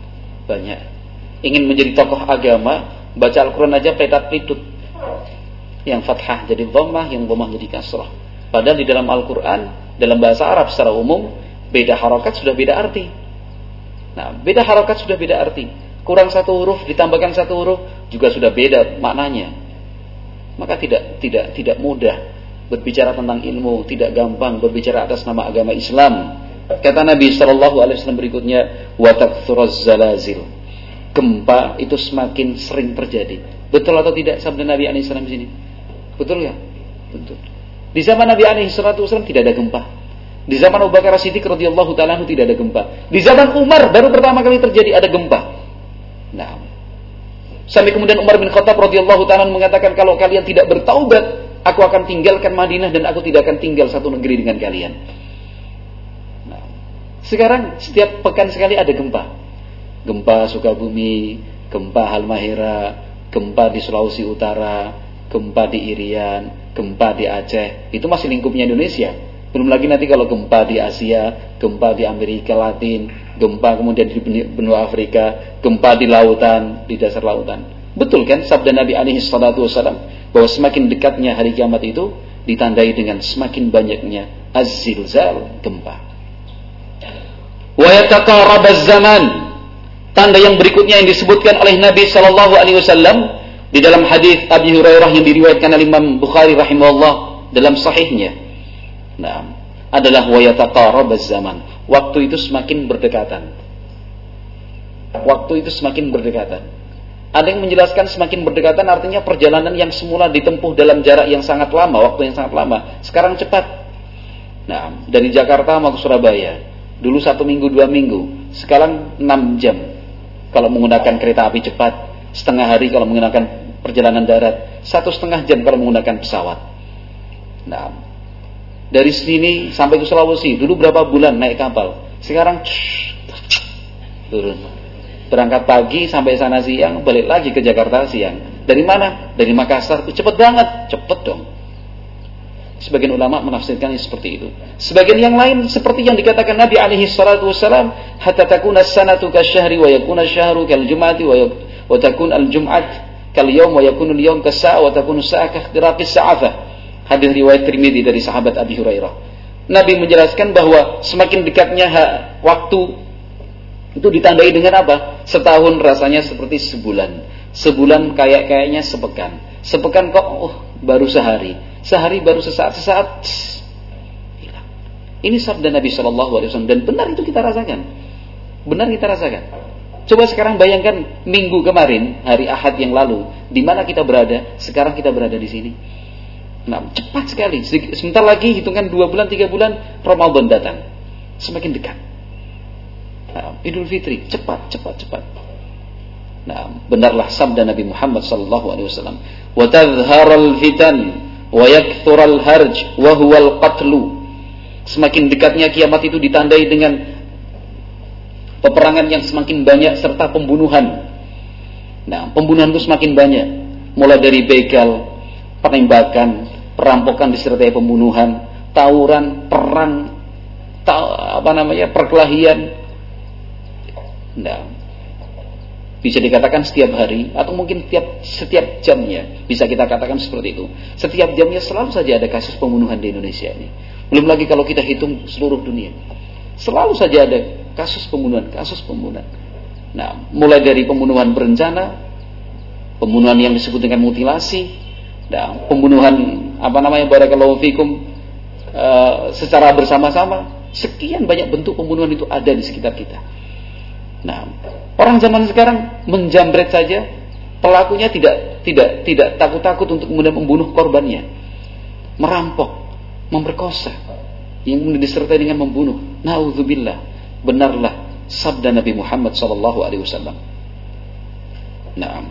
banyak. Ingin menjadi tokoh agama, baca Al-Quran aja petat pelitut. Yang fathah jadi dhammah, yang dhammah jadi kasrah. Padahal di dalam Al-Quran, dalam bahasa Arab secara umum, beda harokat sudah beda arti. Nah, beda harokat sudah beda arti. Kurang satu huruf, ditambahkan satu huruf, juga sudah beda maknanya. Maka tidak tidak tidak mudah berbicara tentang ilmu, tidak gampang berbicara atas nama agama Islam. Kata Nabi Shallallahu Alaihi Wasallam berikutnya, wa takthuruz zalazil. Gempa itu semakin sering terjadi. Betul atau tidak sabda Nabi Alaihi Wasallam di sini? Betul ya? Betul. Di zaman Nabi Alaihi Wasallam tidak ada gempa. Di zaman Abu Bakar As-Siddiq radhiyallahu taala tidak ada gempa. Di zaman Umar baru pertama kali terjadi ada gempa. Nah, sampai kemudian Umar bin Khattab radhiyallahu taala mengatakan, kalau kalian tidak bertaubat, aku akan tinggalkan Madinah dan aku tidak akan tinggal satu negeri dengan kalian. Nah, sekarang setiap pekan sekali ada gempa. Gempa Sukabumi, gempa Halmahera, gempa di Sulawesi Utara, gempa di Irian, gempa di Aceh. Itu masih lingkupnya Indonesia. Belum lagi nanti kalau gempa di Asia, gempa di Amerika Latin, gempa kemudian di benua Afrika, gempa di lautan, di dasar lautan. Betul kan sabda Nabi alaihi salatu wasallam bahwa semakin dekatnya hari kiamat itu ditandai dengan semakin banyaknya az-zilzal, gempa. Wa yataqarabaz zaman. Tanda yang berikutnya yang disebutkan oleh Nabi sallallahu alaihi wasallam di dalam hadis Abi Hurairah yang diriwayatkan oleh Imam Bukhari rahimahullah dalam sahihnya. Nah, adalah wa yataqarabaz zaman. Waktu itu semakin berdekatan. Waktu itu semakin berdekatan. Ada yang menjelaskan semakin berdekatan artinya perjalanan yang semula ditempuh dalam jarak yang sangat lama, waktu yang sangat lama, sekarang cepat. Nah, dari Jakarta mau ke Surabaya, dulu satu minggu, dua minggu, sekarang enam jam. Kalau menggunakan kereta api cepat, setengah hari kalau menggunakan perjalanan darat, satu setengah jam kalau menggunakan pesawat. Nah, dari sini sampai ke Sulawesi, dulu berapa bulan naik kapal, sekarang csh, turun. Berangkat pagi sampai sana siang, balik lagi ke Jakarta siang. Dari mana? Dari Makassar. Cepet banget, cepet dong. Sebagian ulama menafsirkannya seperti itu. Sebagian yang lain seperti yang dikatakan Nabi alaihi salatu wasalam, hatta takuna sanatu kasyahri wa yakuna syahru kal jum'ati wa takun al jum'at kal yawm wa yakunu al yawm kas-sa'a wa takunu sa'a ka ikhtiraqis sa'afah. Hadis riwayat Tirmidzi dari sahabat Abi Hurairah. Nabi menjelaskan bahwa semakin dekatnya waktu itu ditandai dengan apa? Setahun rasanya seperti sebulan. Sebulan kayak-kayaknya sepekan. Sepekan kok oh, baru sehari. Sehari baru sesaat, sesaat hilang. Ini sabda Nabi Shallallahu Alaihi Wasallam dan benar itu kita rasakan. Benar kita rasakan. Coba sekarang bayangkan minggu kemarin, hari Ahad yang lalu, di mana kita berada? Sekarang kita berada di sini. Nah, cepat sekali. Sebentar lagi hitungan dua bulan, tiga bulan Ramadan datang. Semakin dekat. Nah, Idul Fitri cepat, cepat, cepat. Nah, benarlah sabda Nabi Muhammad Shallallahu Alaihi Wasallam. Wa tadhharal fitan wa yakthural harj wa huwal qatlu. Semakin dekatnya kiamat itu ditandai dengan peperangan yang semakin banyak serta pembunuhan. Nah, pembunuhan itu semakin banyak, mulai dari begal, penembakan, perampokan disertai pembunuhan, tawuran, perang, ta- apa namanya, perkelahian. Nah, bisa dikatakan setiap hari atau mungkin setiap setiap jamnya bisa kita katakan seperti itu. Setiap jamnya selalu saja ada kasus pembunuhan di Indonesia ini. Belum lagi kalau kita hitung seluruh dunia, selalu saja ada kasus pembunuhan, kasus pembunuhan. Nah, mulai dari pembunuhan berencana, pembunuhan yang disebut dengan mutilasi, nah, pembunuhan apa namanya barakallahu fikum uh, secara bersama-sama. Sekian banyak bentuk pembunuhan itu ada di sekitar kita. Nah, orang zaman sekarang menjamret saja, pelakunya tidak tidak tidak takut-takut untuk kemudian membunuh korbannya, merampok, memperkosa, yang kemudian disertai dengan membunuh. Nauzubillah, benarlah sabda Nabi Muhammad sallallahu alaihi wasallam. Nah,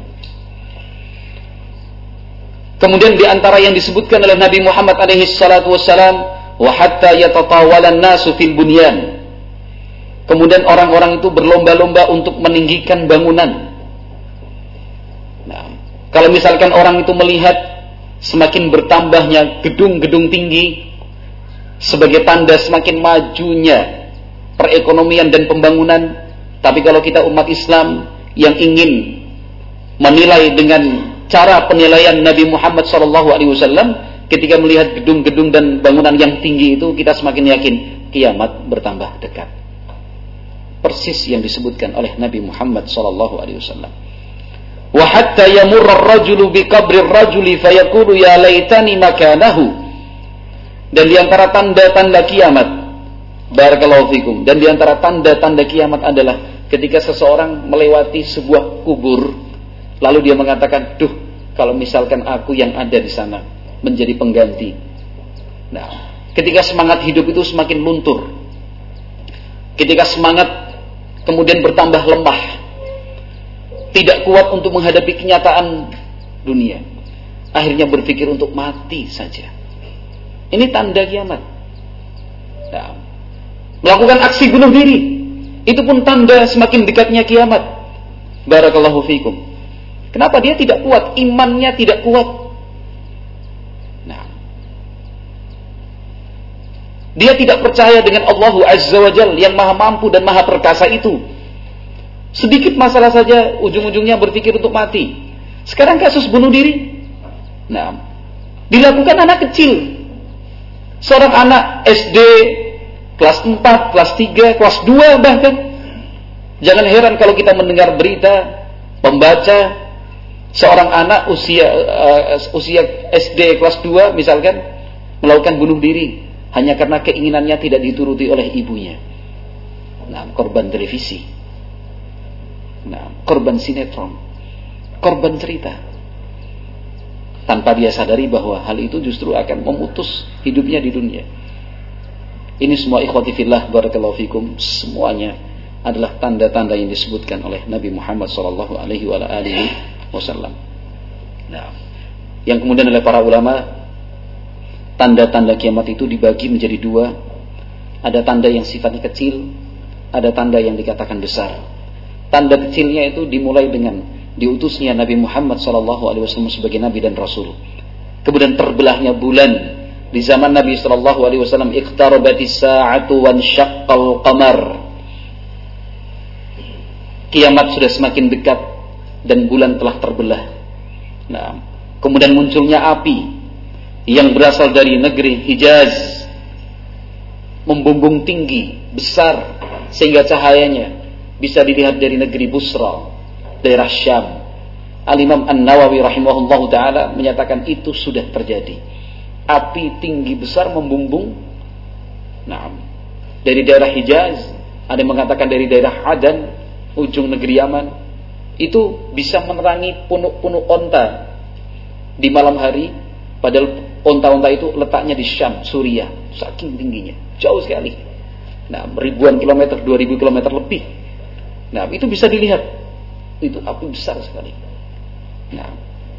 kemudian di antara yang disebutkan oleh Nabi Muhammad alaihi salatu wasallam, wa hatta yatatawalan nasu fil bunyan. Kemudian orang-orang itu berlomba-lomba untuk meninggikan bangunan. Nah, kalau misalkan orang itu melihat semakin bertambahnya gedung-gedung tinggi sebagai tanda semakin majunya perekonomian dan pembangunan, tapi kalau kita umat Islam yang ingin menilai dengan cara penilaian Nabi Muhammad shallallahu alaihi wasallam ketika melihat gedung-gedung dan bangunan yang tinggi itu, kita semakin yakin kiamat bertambah dekat. Persis yang disebutkan oleh Nabi Muhammad shallallahu alaihi wasallam. Wa hatta yamurra ar-rajulu bi qabri ar-rajuli fayaqulu ya laitani makanahu. Dan di antara tanda-tanda kiamat, barakallahu fikum, dan di antara tanda-tanda kiamat adalah ketika seseorang melewati sebuah kubur, lalu dia mengatakan, "Duh, kalau misalkan aku yang ada di sana menjadi pengganti." Nah, ketika semangat hidup itu semakin luntur, ketika semangat kemudian bertambah lemah, tidak kuat untuk menghadapi kenyataan dunia, akhirnya berpikir untuk mati saja. Ini tanda kiamat. Nah, melakukan aksi bunuh diri, itu pun tanda semakin dekatnya kiamat. Barakallahu fikum. Kenapa dia tidak kuat? Imannya tidak kuat. Nah, dia tidak percaya dengan Allah Azza wa Jalla yang maha mampu dan maha perkasa itu. Sedikit masalah saja ujung-ujungnya berpikir untuk mati. Sekarang kasus bunuh diri, nah, dilakukan anak kecil. Seorang anak S D kelas empat, kelas tiga, kelas dua bahkan. Jangan heran kalau kita mendengar berita, membaca seorang anak usia uh, usia S D kelas dua misalkan melakukan bunuh diri hanya karena keinginannya tidak dituruti oleh ibunya. Nah, korban televisi. Nah, korban sinetron. Korban cerita. Tanpa dia sadari bahwa hal itu justru akan memutus hidupnya di dunia. Ini semua ikhwati fillah barakallahu fikum, semuanya adalah tanda-tanda yang disebutkan oleh Nabi Muhammad sallallahu alaihi wasallam. Nah, yang kemudian oleh para ulama, tanda-tanda kiamat itu dibagi menjadi dua. Ada tanda yang sifatnya kecil, ada tanda yang dikatakan besar. Tanda kecilnya itu dimulai dengan diutusnya Nabi Muhammad sallallahu alaihi wasallam sebagai nabi dan rasul. Kemudian terbelahnya bulan di zaman Nabi sallallahu alaihi wasallam, iqtarabatis sa'atu wan syaqqal qamar. Kiamat sudah semakin dekat dan bulan telah terbelah. Nah, kemudian munculnya api yang berasal dari negeri Hijaz, membumbung tinggi, besar, sehingga cahayanya bisa dilihat dari negeri Busra, daerah Syam. Al-Imam An-Nawawi rahimahullahu ta'ala menyatakan itu sudah terjadi. Api tinggi besar membumbung, nah, dari daerah Hijaz, ada yang mengatakan dari daerah Adan, ujung negeri Yaman. Itu bisa menerangi punuk-punuk onta di malam hari, padahal onta-onta itu letaknya di Syam, Suriah, saking tingginya, jauh sekali. Nah, ribuan kilometer, dua ribu kilometer lebih. Nah, itu bisa dilihat. Itu api besar sekali. Nah,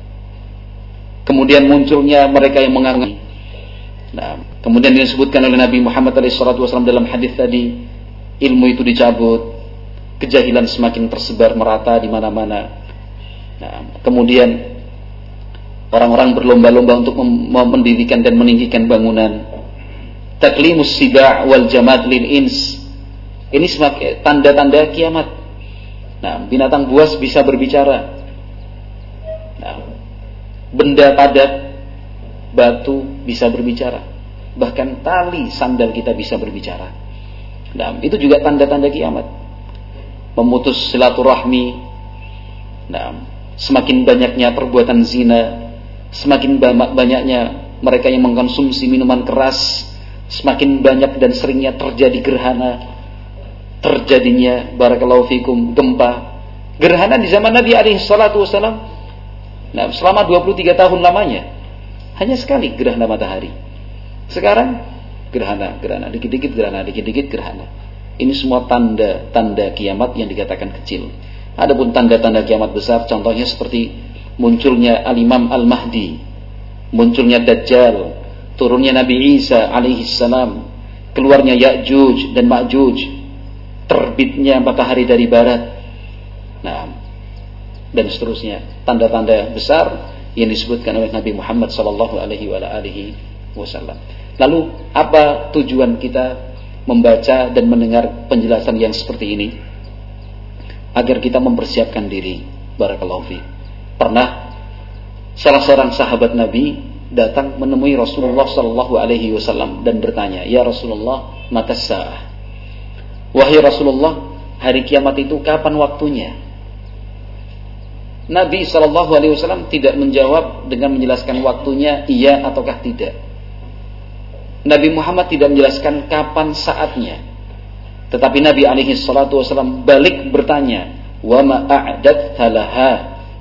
kemudian munculnya mereka yang menganggap. Nah, kemudian disebutkan oleh Nabi Muhammad shallallahu alaihi wasallam dalam hadis tadi, ilmu itu dicabut, kejahilan semakin tersebar merata di mana-mana. Nah, kemudian orang-orang berlomba-lomba untuk mendirikan dan meninggikan bangunan. Taklimus siba' wal jamad lil ins. Ini sebagai tanda-tanda kiamat. Nah, binatang buas bisa berbicara. Nah, benda padat, batu bisa berbicara. Bahkan tali sandal kita bisa berbicara. Nah, itu juga tanda-tanda kiamat. Memutus silaturahmi. Nah, semakin banyaknya perbuatan zina, semakin banyaknya mereka yang mengkonsumsi minuman keras, semakin banyak dan seringnya terjadi gerhana. Terjadinya barakallahu fikum gempa. Gerhana di zaman Nabi alaihi salatu wasallam, nah, selama dua puluh tiga tahun lamanya hanya sekali gerhana matahari. Sekarang gerhana, gerhana, dikit-dikit gerhana, dikit-dikit gerhana. Ini semua tanda-tanda kiamat yang dikatakan kecil. Adapun tanda-tanda kiamat besar, contohnya seperti munculnya Al-Imam Al-Mahdi, munculnya Dajjal, turunnya Nabi Isa alaihi salam, keluarnya Ya'juj dan Ma'juj, terbitnya matahari dari barat, nah, dan seterusnya. Tanda-tanda besar yang disebutkan oleh Nabi Muhammad sallallahu alaihi wasallam. Lalu apa tujuan kita membaca dan mendengar penjelasan yang seperti ini? Agar kita mempersiapkan diri. Barakallahu fi. Pernah salah seorang sahabat Nabi datang menemui Rasulullah sallallahu alaihi wasallam dan bertanya, "Ya Rasulullah, mata sa'ah?" Wahai Rasulullah, hari kiamat itu kapan waktunya? Nabi sallallahu alaihi wasallam tidak menjawab dengan menjelaskan waktunya iya ataukah tidak. Nabi Muhammad tidak menjelaskan kapan saatnya. Tetapi Nabi alaihi salatu wasallam balik bertanya, "Wa ma a'dadta laha?"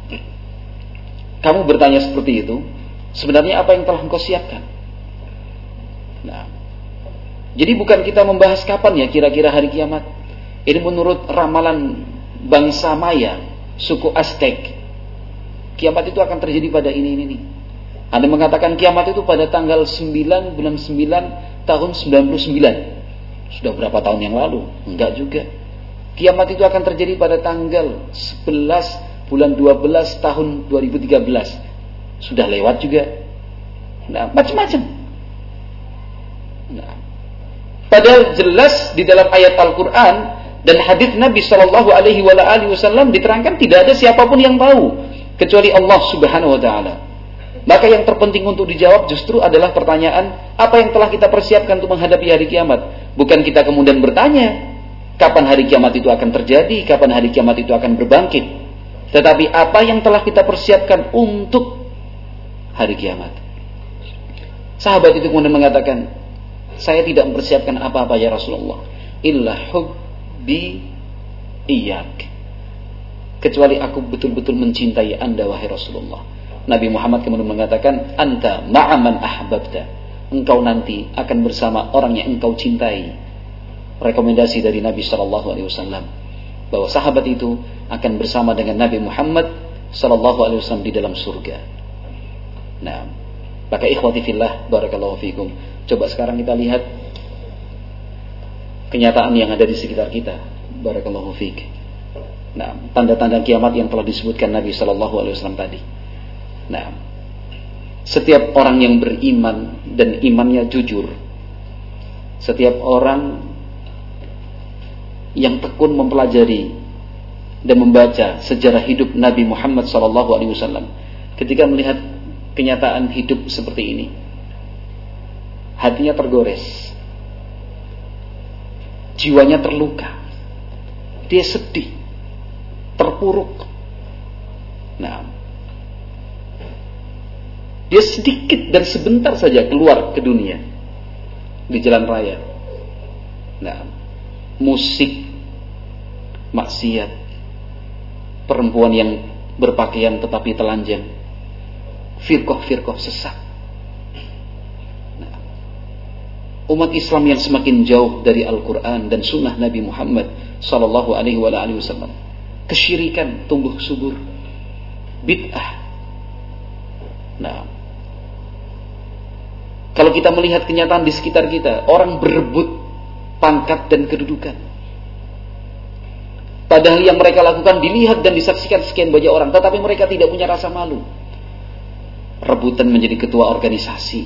Kamu bertanya seperti itu, sebenarnya apa yang telah engkau siapkan? Nah, jadi bukan kita membahas kapan ya kira-kira hari kiamat. Ini menurut ramalan bangsa Maya, suku Aztec. Kiamat itu akan terjadi pada ini ini nih. Ada mengatakan kiamat itu pada tanggal sembilan bulan sembilan tahun sembilan puluh sembilan. Sudah berapa tahun yang lalu? Enggak juga. Kiamat itu akan terjadi pada tanggal sebelas bulan dua belas tahun dua ribu tiga belas. Sudah lewat juga. Nah, macam-macam. Nah, padahal jelas di dalam ayat Al-Quran dan hadis Nabi Shallallahu Alaihi Wasallam diterangkan tidak ada siapapun yang tahu kecuali Allah Subhanahu Wa Taala. Maka yang terpenting untuk dijawab justru adalah pertanyaan apa yang telah kita persiapkan untuk menghadapi hari kiamat. Bukan kita kemudian bertanya kapan hari kiamat itu akan terjadi, kapan hari kiamat itu akan berbangkit. Tetapi apa yang telah kita persiapkan untuk hari kiamat. Sahabat itu kemudian mengatakan, saya tidak mempersiapkan apa-apa ya Rasulullah, illa hubbi iyyak, kecuali aku betul-betul mencintai Anda wahai Rasulullah. Nabi Muhammad kemudian mengatakan, anta ma'aman ahbabta, engkau nanti akan bersama orang yang engkau cintai. Rekomendasi dari Nabi Shallallahu Alaihi Wasallam bahwa sahabat itu akan bersama dengan Nabi Muhammad Shallallahu Alaihi Wasallam di dalam surga. Nah, maka ikhwati fillah, barakallahu fikum. Coba sekarang kita lihat kenyataan yang ada di sekitar kita. Barakallahu fik. Nah, tanda-tanda kiamat yang telah disebutkan Nabi Shallallahu Alaihi Wasallam tadi. Nah, setiap orang yang beriman dan imannya jujur, setiap orang yang tekun mempelajari dan membaca sejarah hidup Nabi Muhammad Shallallahu Alaihi Wasallam, ketika melihat kenyataan hidup seperti ini, hatinya tergores, jiwanya terluka, dia sedih, terpuruk. Nah, dia sedikit dan sebentar saja keluar ke dunia di jalan raya. Nah, musik, maksiat, perempuan yang berpakaian tetapi telanjang, firqah-firqah sesat. Nah, umat Islam yang semakin jauh dari Al-Quran dan Sunnah Nabi Muhammad Sallallahu Alaihi Wasallam, kesyirikan tumbuh subur, bid'ah. Nah, kalau kita melihat kenyataan di sekitar kita, orang berebut pangkat dan kedudukan. Padahal yang mereka lakukan dilihat dan disaksikan sekian banyak orang, tetapi mereka tidak punya rasa malu. Rebutan menjadi ketua organisasi,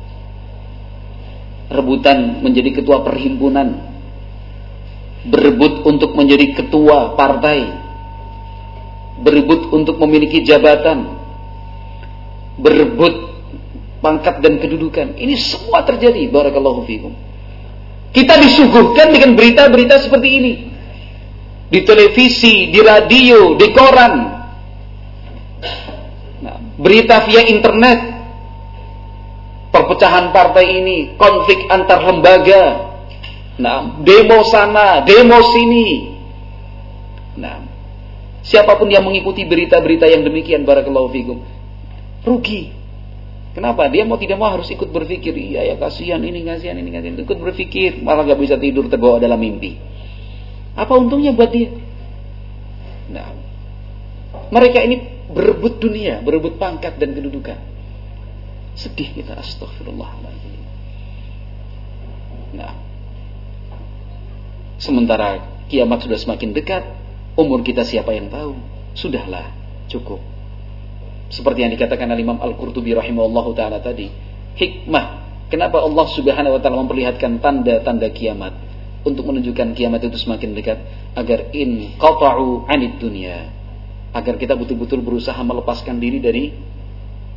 rebutan menjadi ketua perhimpunan, berebut untuk menjadi ketua partai, berebut untuk memiliki jabatan, berebut pangkat dan kedudukan. Ini semua terjadi. Barakallahu fikum. Kita disuguhkan dengan berita-berita seperti ini di televisi, di radio, di koran. Nah, berita via internet, perpecahan partai ini, konflik antar lembaga, nah, demo sana, demo sini. Nah, siapapun yang mengikuti berita-berita yang demikian, barakallahu fikum, rugi. Kenapa? Dia mau tidak mau harus ikut berpikir. Iya ya, kasihan ini, kasihan ini, kasihan. Ikut berpikir, malah gak bisa tidur, terbawa dalam mimpi. Apa untungnya buat dia? Nah, mereka ini berebut dunia, berebut pangkat dan kedudukan. Sedih kita, astagfirullahaladzim. Nah, sementara kiamat sudah semakin dekat, umur kita siapa yang tahu? Sudahlah, cukup. Seperti yang dikatakan oleh Imam Al-Qurtubi rahimahullahu ta'ala tadi, hikmah kenapa Allah subhanahu wa ta'ala memperlihatkan tanda-tanda kiamat, untuk menunjukkan kiamat itu semakin dekat, agar in qata'u anid dunya, agar kita betul-betul berusaha melepaskan diri dari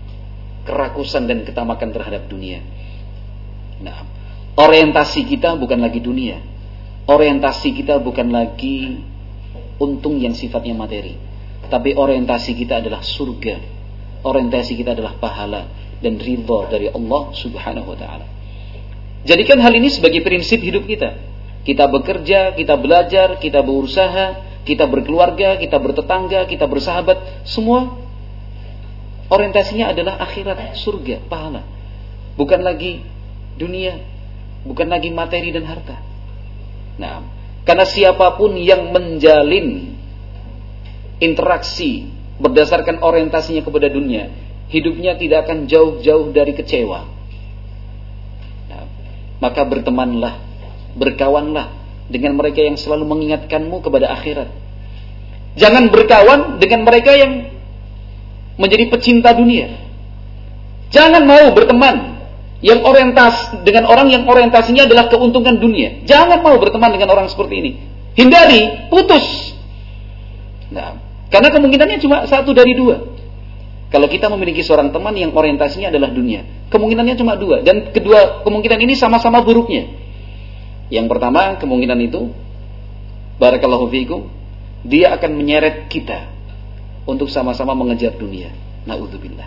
kerakusan dan ketamakan terhadap dunia. Nah, orientasi kita bukan lagi dunia. Orientasi kita bukan lagi untung yang sifatnya materi. Tapi orientasi kita adalah surga. Orientasi kita adalah pahala dan ridha dari Allah Subhanahu wa taala. Jadikan hal ini sebagai prinsip hidup kita. Kita bekerja, kita belajar, kita berusaha, kita berkeluarga, kita bertetangga, kita bersahabat, semua orientasinya adalah akhirat, surga, pahala. Bukan lagi dunia, bukan lagi materi dan harta. Nah, karena siapapun yang menjalin interaksi berdasarkan orientasinya kepada dunia, hidupnya tidak akan jauh-jauh dari kecewa. Nah, maka bertemanlah, berkawanlah dengan mereka yang selalu mengingatkanmu kepada akhirat. Jangan berkawan dengan mereka yang menjadi pecinta dunia. Jangan mau berteman yang orientas dengan orang yang orientasinya adalah keuntungan dunia. Jangan mau berteman dengan orang seperti ini. Hindari, putus. Nah, karena kemungkinannya cuma satu dari dua. Kalau kita memiliki seorang teman yang orientasinya adalah dunia, kemungkinannya cuma dua. Dan kedua kemungkinan ini sama-sama buruknya. Yang pertama, kemungkinan itu, barakallahu fiikum, dia akan menyeret kita untuk sama-sama mengejar dunia. Na'udzubillah.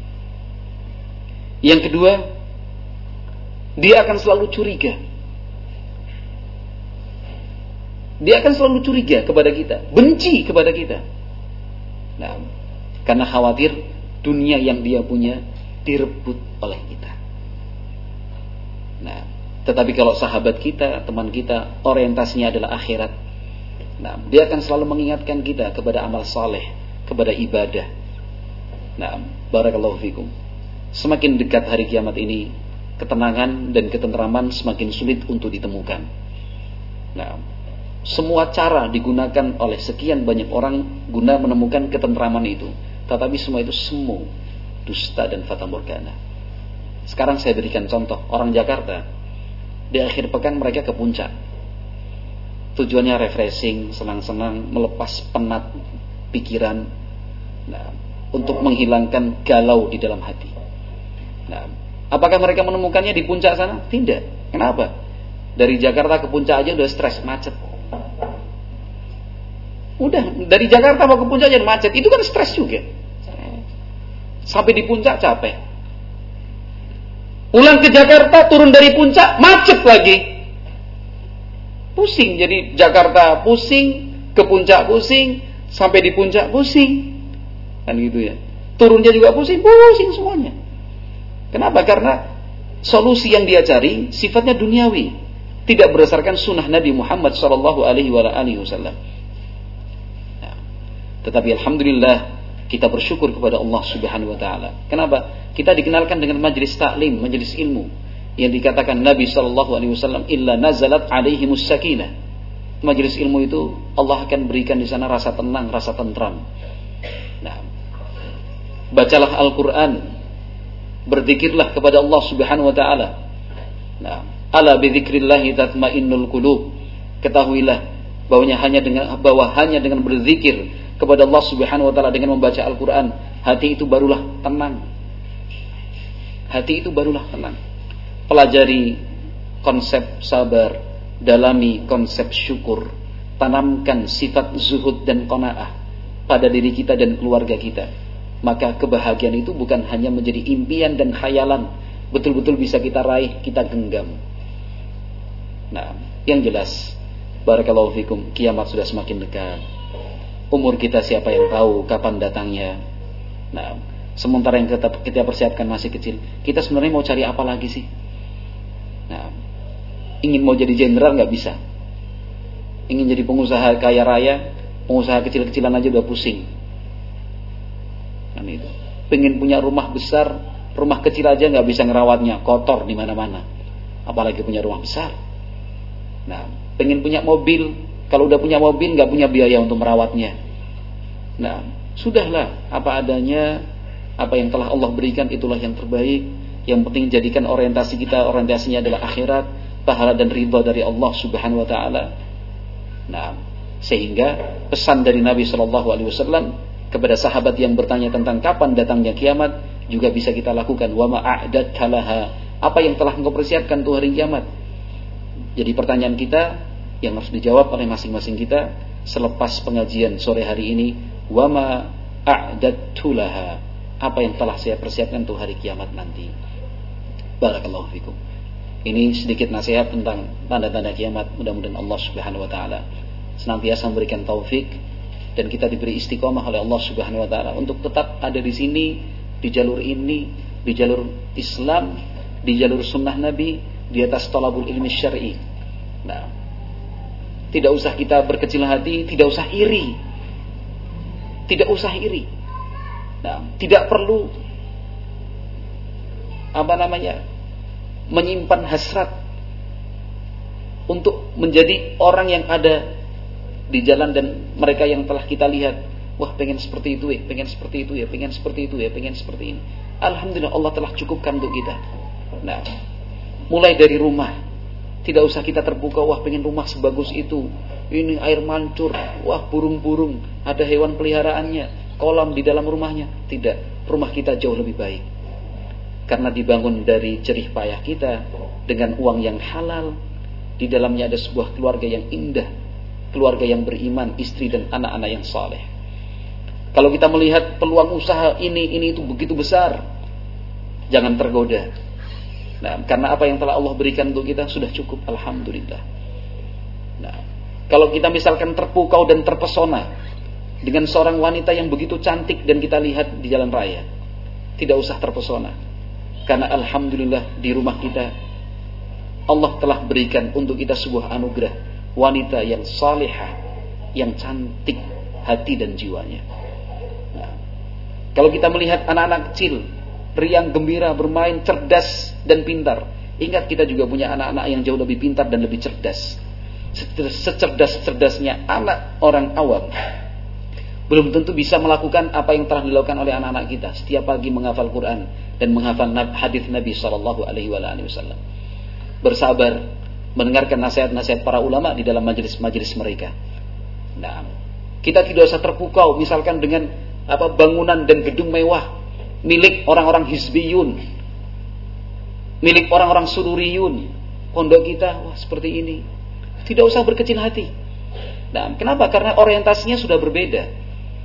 Yang kedua, dia akan selalu curiga. Dia akan selalu curiga kepada kita, benci kepada kita. Nah, karena khawatir dunia yang dia punya direbut oleh kita. Nah, tetapi kalau sahabat kita, teman kita, orientasinya adalah akhirat. Nah, dia akan selalu mengingatkan kita kepada amal saleh, kepada ibadah. Nah, barakallahu fikum. Semakin dekat hari kiamat ini, ketenangan dan ketentraman semakin sulit untuk ditemukan. Nah, semua cara digunakan oleh sekian banyak orang guna menemukan ketentraman itu, tetapi semua itu semu, dusta dan fata morgana. Sekarang saya berikan contoh, orang Jakarta di akhir pekan mereka ke puncak. Tujuannya refreshing, senang-senang, melepas penat pikiran, nah, untuk menghilangkan galau di dalam hati. Nah, apakah mereka menemukannya di puncak sana? Tidak. Kenapa? Dari Jakarta ke puncak aja udah stres, macet. Udah, dari Jakarta mau ke puncak aja macet. Itu kan stres juga. Sampai di puncak capek. Pulang ke Jakarta, turun dari puncak, macet lagi. Pusing. Jadi Jakarta pusing, ke puncak pusing, sampai di puncak pusing. Kan gitu ya. Turunnya juga pusing, pusing semuanya. Kenapa? Karena solusi yang dia cari sifatnya duniawi, tidak berdasarkan sunnah Nabi Muhammad Shallallahu Alaihi Wasallam. Nah, tetapi alhamdulillah kita bersyukur kepada Allah Subhanahu Wa Taala. Kenapa? Kita dikenalkan dengan majelis taklim, majelis ilmu, yang dikatakan Nabi Shallallahu Alaihi Wasallam, illa nazalat alaihimus sakinah. Majelis ilmu itu Allah akan berikan di sana rasa tenang, rasa tentram. Nah, bacalah Al-Quran, berzikirlah kepada Allah Subhanahu wa taala. Nah, ala bi dzikrillah tatmainnul qulub. Ketahuilah bahwanya hanya dengan bahwa hanya dengan berzikir kepada Allah Subhanahu wa taala, dengan membaca Al-Qur'an, hati itu barulah tenang. Hati itu barulah tenang. Pelajari konsep sabar, dalami konsep syukur, tanamkan sifat zuhud dan qanaah pada diri kita dan keluarga kita. Maka kebahagiaan itu bukan hanya menjadi impian dan khayalan, betul-betul bisa kita raih, kita genggam. Nah, yang jelas, barakallahu fikum, kiamat sudah semakin dekat. Umur kita siapa yang tahu kapan datangnya. Nah, sementara yang kita, kita persiapkan masih kecil, kita sebenarnya mau cari apa lagi sih? Nah, ingin mau jadi jenderal nggak bisa. Ingin jadi pengusaha kaya raya, pengusaha kecil-kecilan aja udah pusing. Kan itu. Pengen punya rumah besar, rumah kecil aja nggak bisa ngerawatnya, kotor di mana-mana. Apalagi punya rumah besar. Nah, pengen punya mobil, kalau udah punya mobil nggak punya biaya untuk merawatnya. Nah, sudahlah, apa adanya, apa yang telah Allah berikan itulah yang terbaik. Yang penting jadikan orientasi kita, orientasinya adalah akhirat, pahala dan ridha dari Allah Subhanahu wa taala. Nah, sehingga pesan dari Nabi sallallahu alaihi wasallam kepada sahabat yang bertanya tentang kapan datangnya kiamat, juga bisa kita lakukan. Wa ma a'dadta laha, apa yang telah engkau persiapkan untuk hari kiamat. Jadi pertanyaan kita yang harus dijawab oleh masing-masing kita selepas pengajian sore hari ini, wa ma a'dadtu laha, apa yang telah saya persiapkan untuk hari kiamat nanti. Barakallahu fikum. Ini sedikit nasihat tentang tanda-tanda kiamat. Mudah-mudahan Allah Subhanahu wa taala senantiasa memberikan taufik dan kita diberi istiqomah oleh Allah Subhanahu wa taala untuk tetap ada di sini, di jalur ini, di jalur Islam, di jalur sunnah Nabi, di atas thalabul ilmi syar'i. Nah, tidak usah kita berkecil hati, tidak usah iri. Tidak usah iri. Nah, tidak perlu apa namanya? menyimpan hasrat untuk menjadi orang yang ada di jalan dan mereka yang telah kita lihat, wah pengen seperti itu ya, pengen seperti itu ya, pengen seperti itu ya, pengen seperti ini. Alhamdulillah Allah telah cukupkan untuk kita. Nah, mulai dari rumah, tidak usah kita terpukau, wah pengen rumah sebagus itu, ini air mancur, wah burung-burung, ada hewan peliharaannya, kolam di dalam rumahnya. Tidak, rumah kita jauh lebih baik karena dibangun dari jerih payah kita dengan uang yang halal. Di dalamnya ada sebuah keluarga yang indah, keluarga yang beriman, istri dan anak-anak yang saleh. Kalau kita melihat peluang usaha ini, ini itu begitu besar, jangan tergoda. Nah, karena apa yang telah Allah berikan untuk kita sudah cukup, alhamdulillah. Nah, kalau kita misalkan terpukau dan terpesona dengan seorang wanita yang begitu cantik dan kita lihat di jalan raya, tidak usah terpesona. Karena alhamdulillah di rumah kita Allah telah berikan untuk kita sebuah anugerah, wanita yang salihah, yang cantik hati dan jiwanya. Nah, kalau kita melihat anak-anak kecil riang gembira bermain, cerdas dan pintar, ingat kita juga punya anak-anak yang jauh lebih pintar dan lebih cerdas. Secerdas-cerdasnya anak orang awam belum tentu bisa melakukan apa yang telah dilakukan oleh anak-anak kita. Setiap pagi menghafal Quran dan menghafal hadis Nabi Shallallahu Alaihi Wasallam. Bersabar mendengarkan nasihat-nasihat para ulama di dalam majelis-majelis mereka. Nah, kita tidak usah terpukau misalkan dengan apa bangunan dan gedung mewah milik orang-orang hizbiyun, milik orang-orang sururiyun. Pondok kita wah seperti ini. Tidak usah berkecil hati. Nah, kenapa? Karena orientasinya sudah berbeda.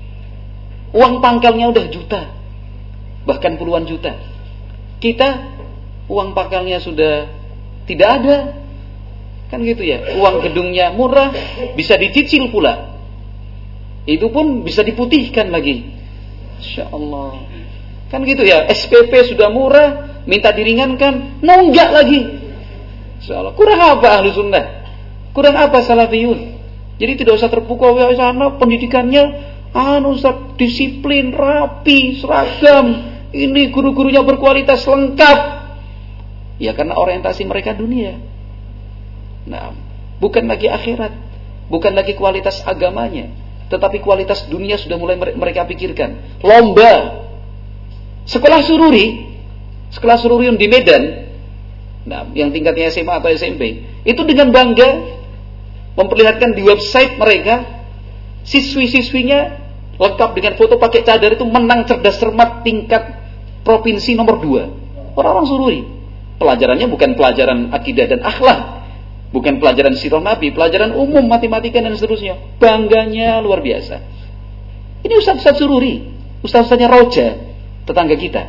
Uang pangkalnya udah juta, bahkan puluhan juta. Kita uang pangkalnya sudah tidak ada, kan gitu ya. Uang gedungnya murah, bisa dicicil pula. Itu pun bisa diputihkan lagi. Masya Allah. Kan gitu ya. S P P sudah murah, minta diringankan, nunggak lagi. Masya Allah. Kurang apa ahlu sunnah? Kurang apa salafiyun? Jadi tidak usah terpukau ya sana pendidikannya anu Ustaz, disiplin, rapi, seragam. Ini guru-gurunya berkualitas lengkap. Ya karena orientasi mereka dunia. Nah, bukan lagi akhirat, bukan lagi kualitas agamanya, tetapi kualitas dunia sudah mulai mereka pikirkan. Lomba sekolah sururi, sekolah sururiun di Medan, nah, yang tingkatnya S M A atau S M P, itu dengan bangga memperlihatkan di website mereka siswi-siswinya lengkap dengan foto pakai cadar itu menang cerdas cermat tingkat provinsi nomor dua. Orang-orang sururi. Pelajarannya bukan pelajaran akidah dan akhlak, bukan pelajaran sirah Nabi, pelajaran umum, matematika dan seterusnya. Bangganya luar biasa. Ini ustaz-ustaz sururi, ustaz-ustaznya Roja, tetangga kita.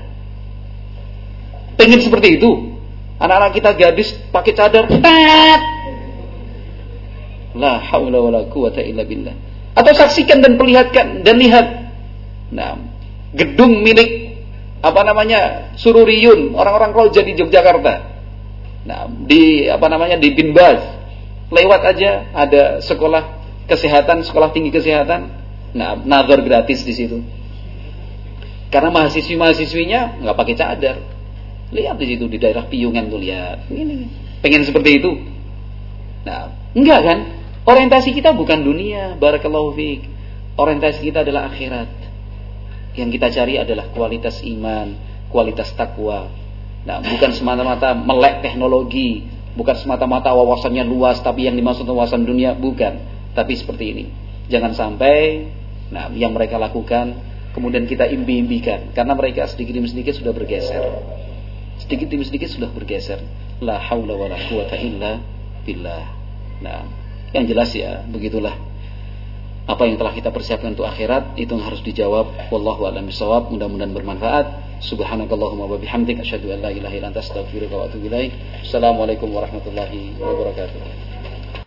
Pengen seperti itu. Anak-anak kita gadis pakai cadar. La haula wala quwata illa billah. Atau saksikan dan perlihatkan dan lihat. Nah, gedung milik apa namanya sururiyun, orang-orang Roja di Yogyakarta. Nah, di apa namanya di Bin Baz. Lewat aja ada sekolah kesehatan, sekolah tinggi kesehatan. Nah, nazar gratis di situ. Karena mahasiswi-mahasiswinya nggak pakai cadar. Lihat di situ di daerah Piungan tuh lihat. Ini pengen seperti itu. Nah, enggak kan? Orientasi kita bukan dunia, barakallahu fiik. Orientasi kita adalah akhirat. Yang kita cari adalah kualitas iman, kualitas takwa. Nah, bukan semata-mata melek teknologi, bukan semata-mata wawasannya luas, tapi yang dimaksud wawasan dunia bukan. Tapi seperti ini. Jangan sampai, nah, yang mereka lakukan kemudian kita imbi-imbikan, karena mereka sedikit demi sedikit sudah bergeser. Sedikit demi sedikit sudah bergeser. La haula wala quwata illa billah. Nah, yang jelas ya, begitulah. Apa yang telah kita persiapkan untuk akhirat itu yang harus dijawab. Wallahu a'lam bishawab. Mudah-mudahan bermanfaat. Subhanakallahumma wa bihamdik asyhadu an la ilaha illa anta astaghfiruka wa atubu ilaik. Assalamualaikum warahmatullahi wabarakatuh.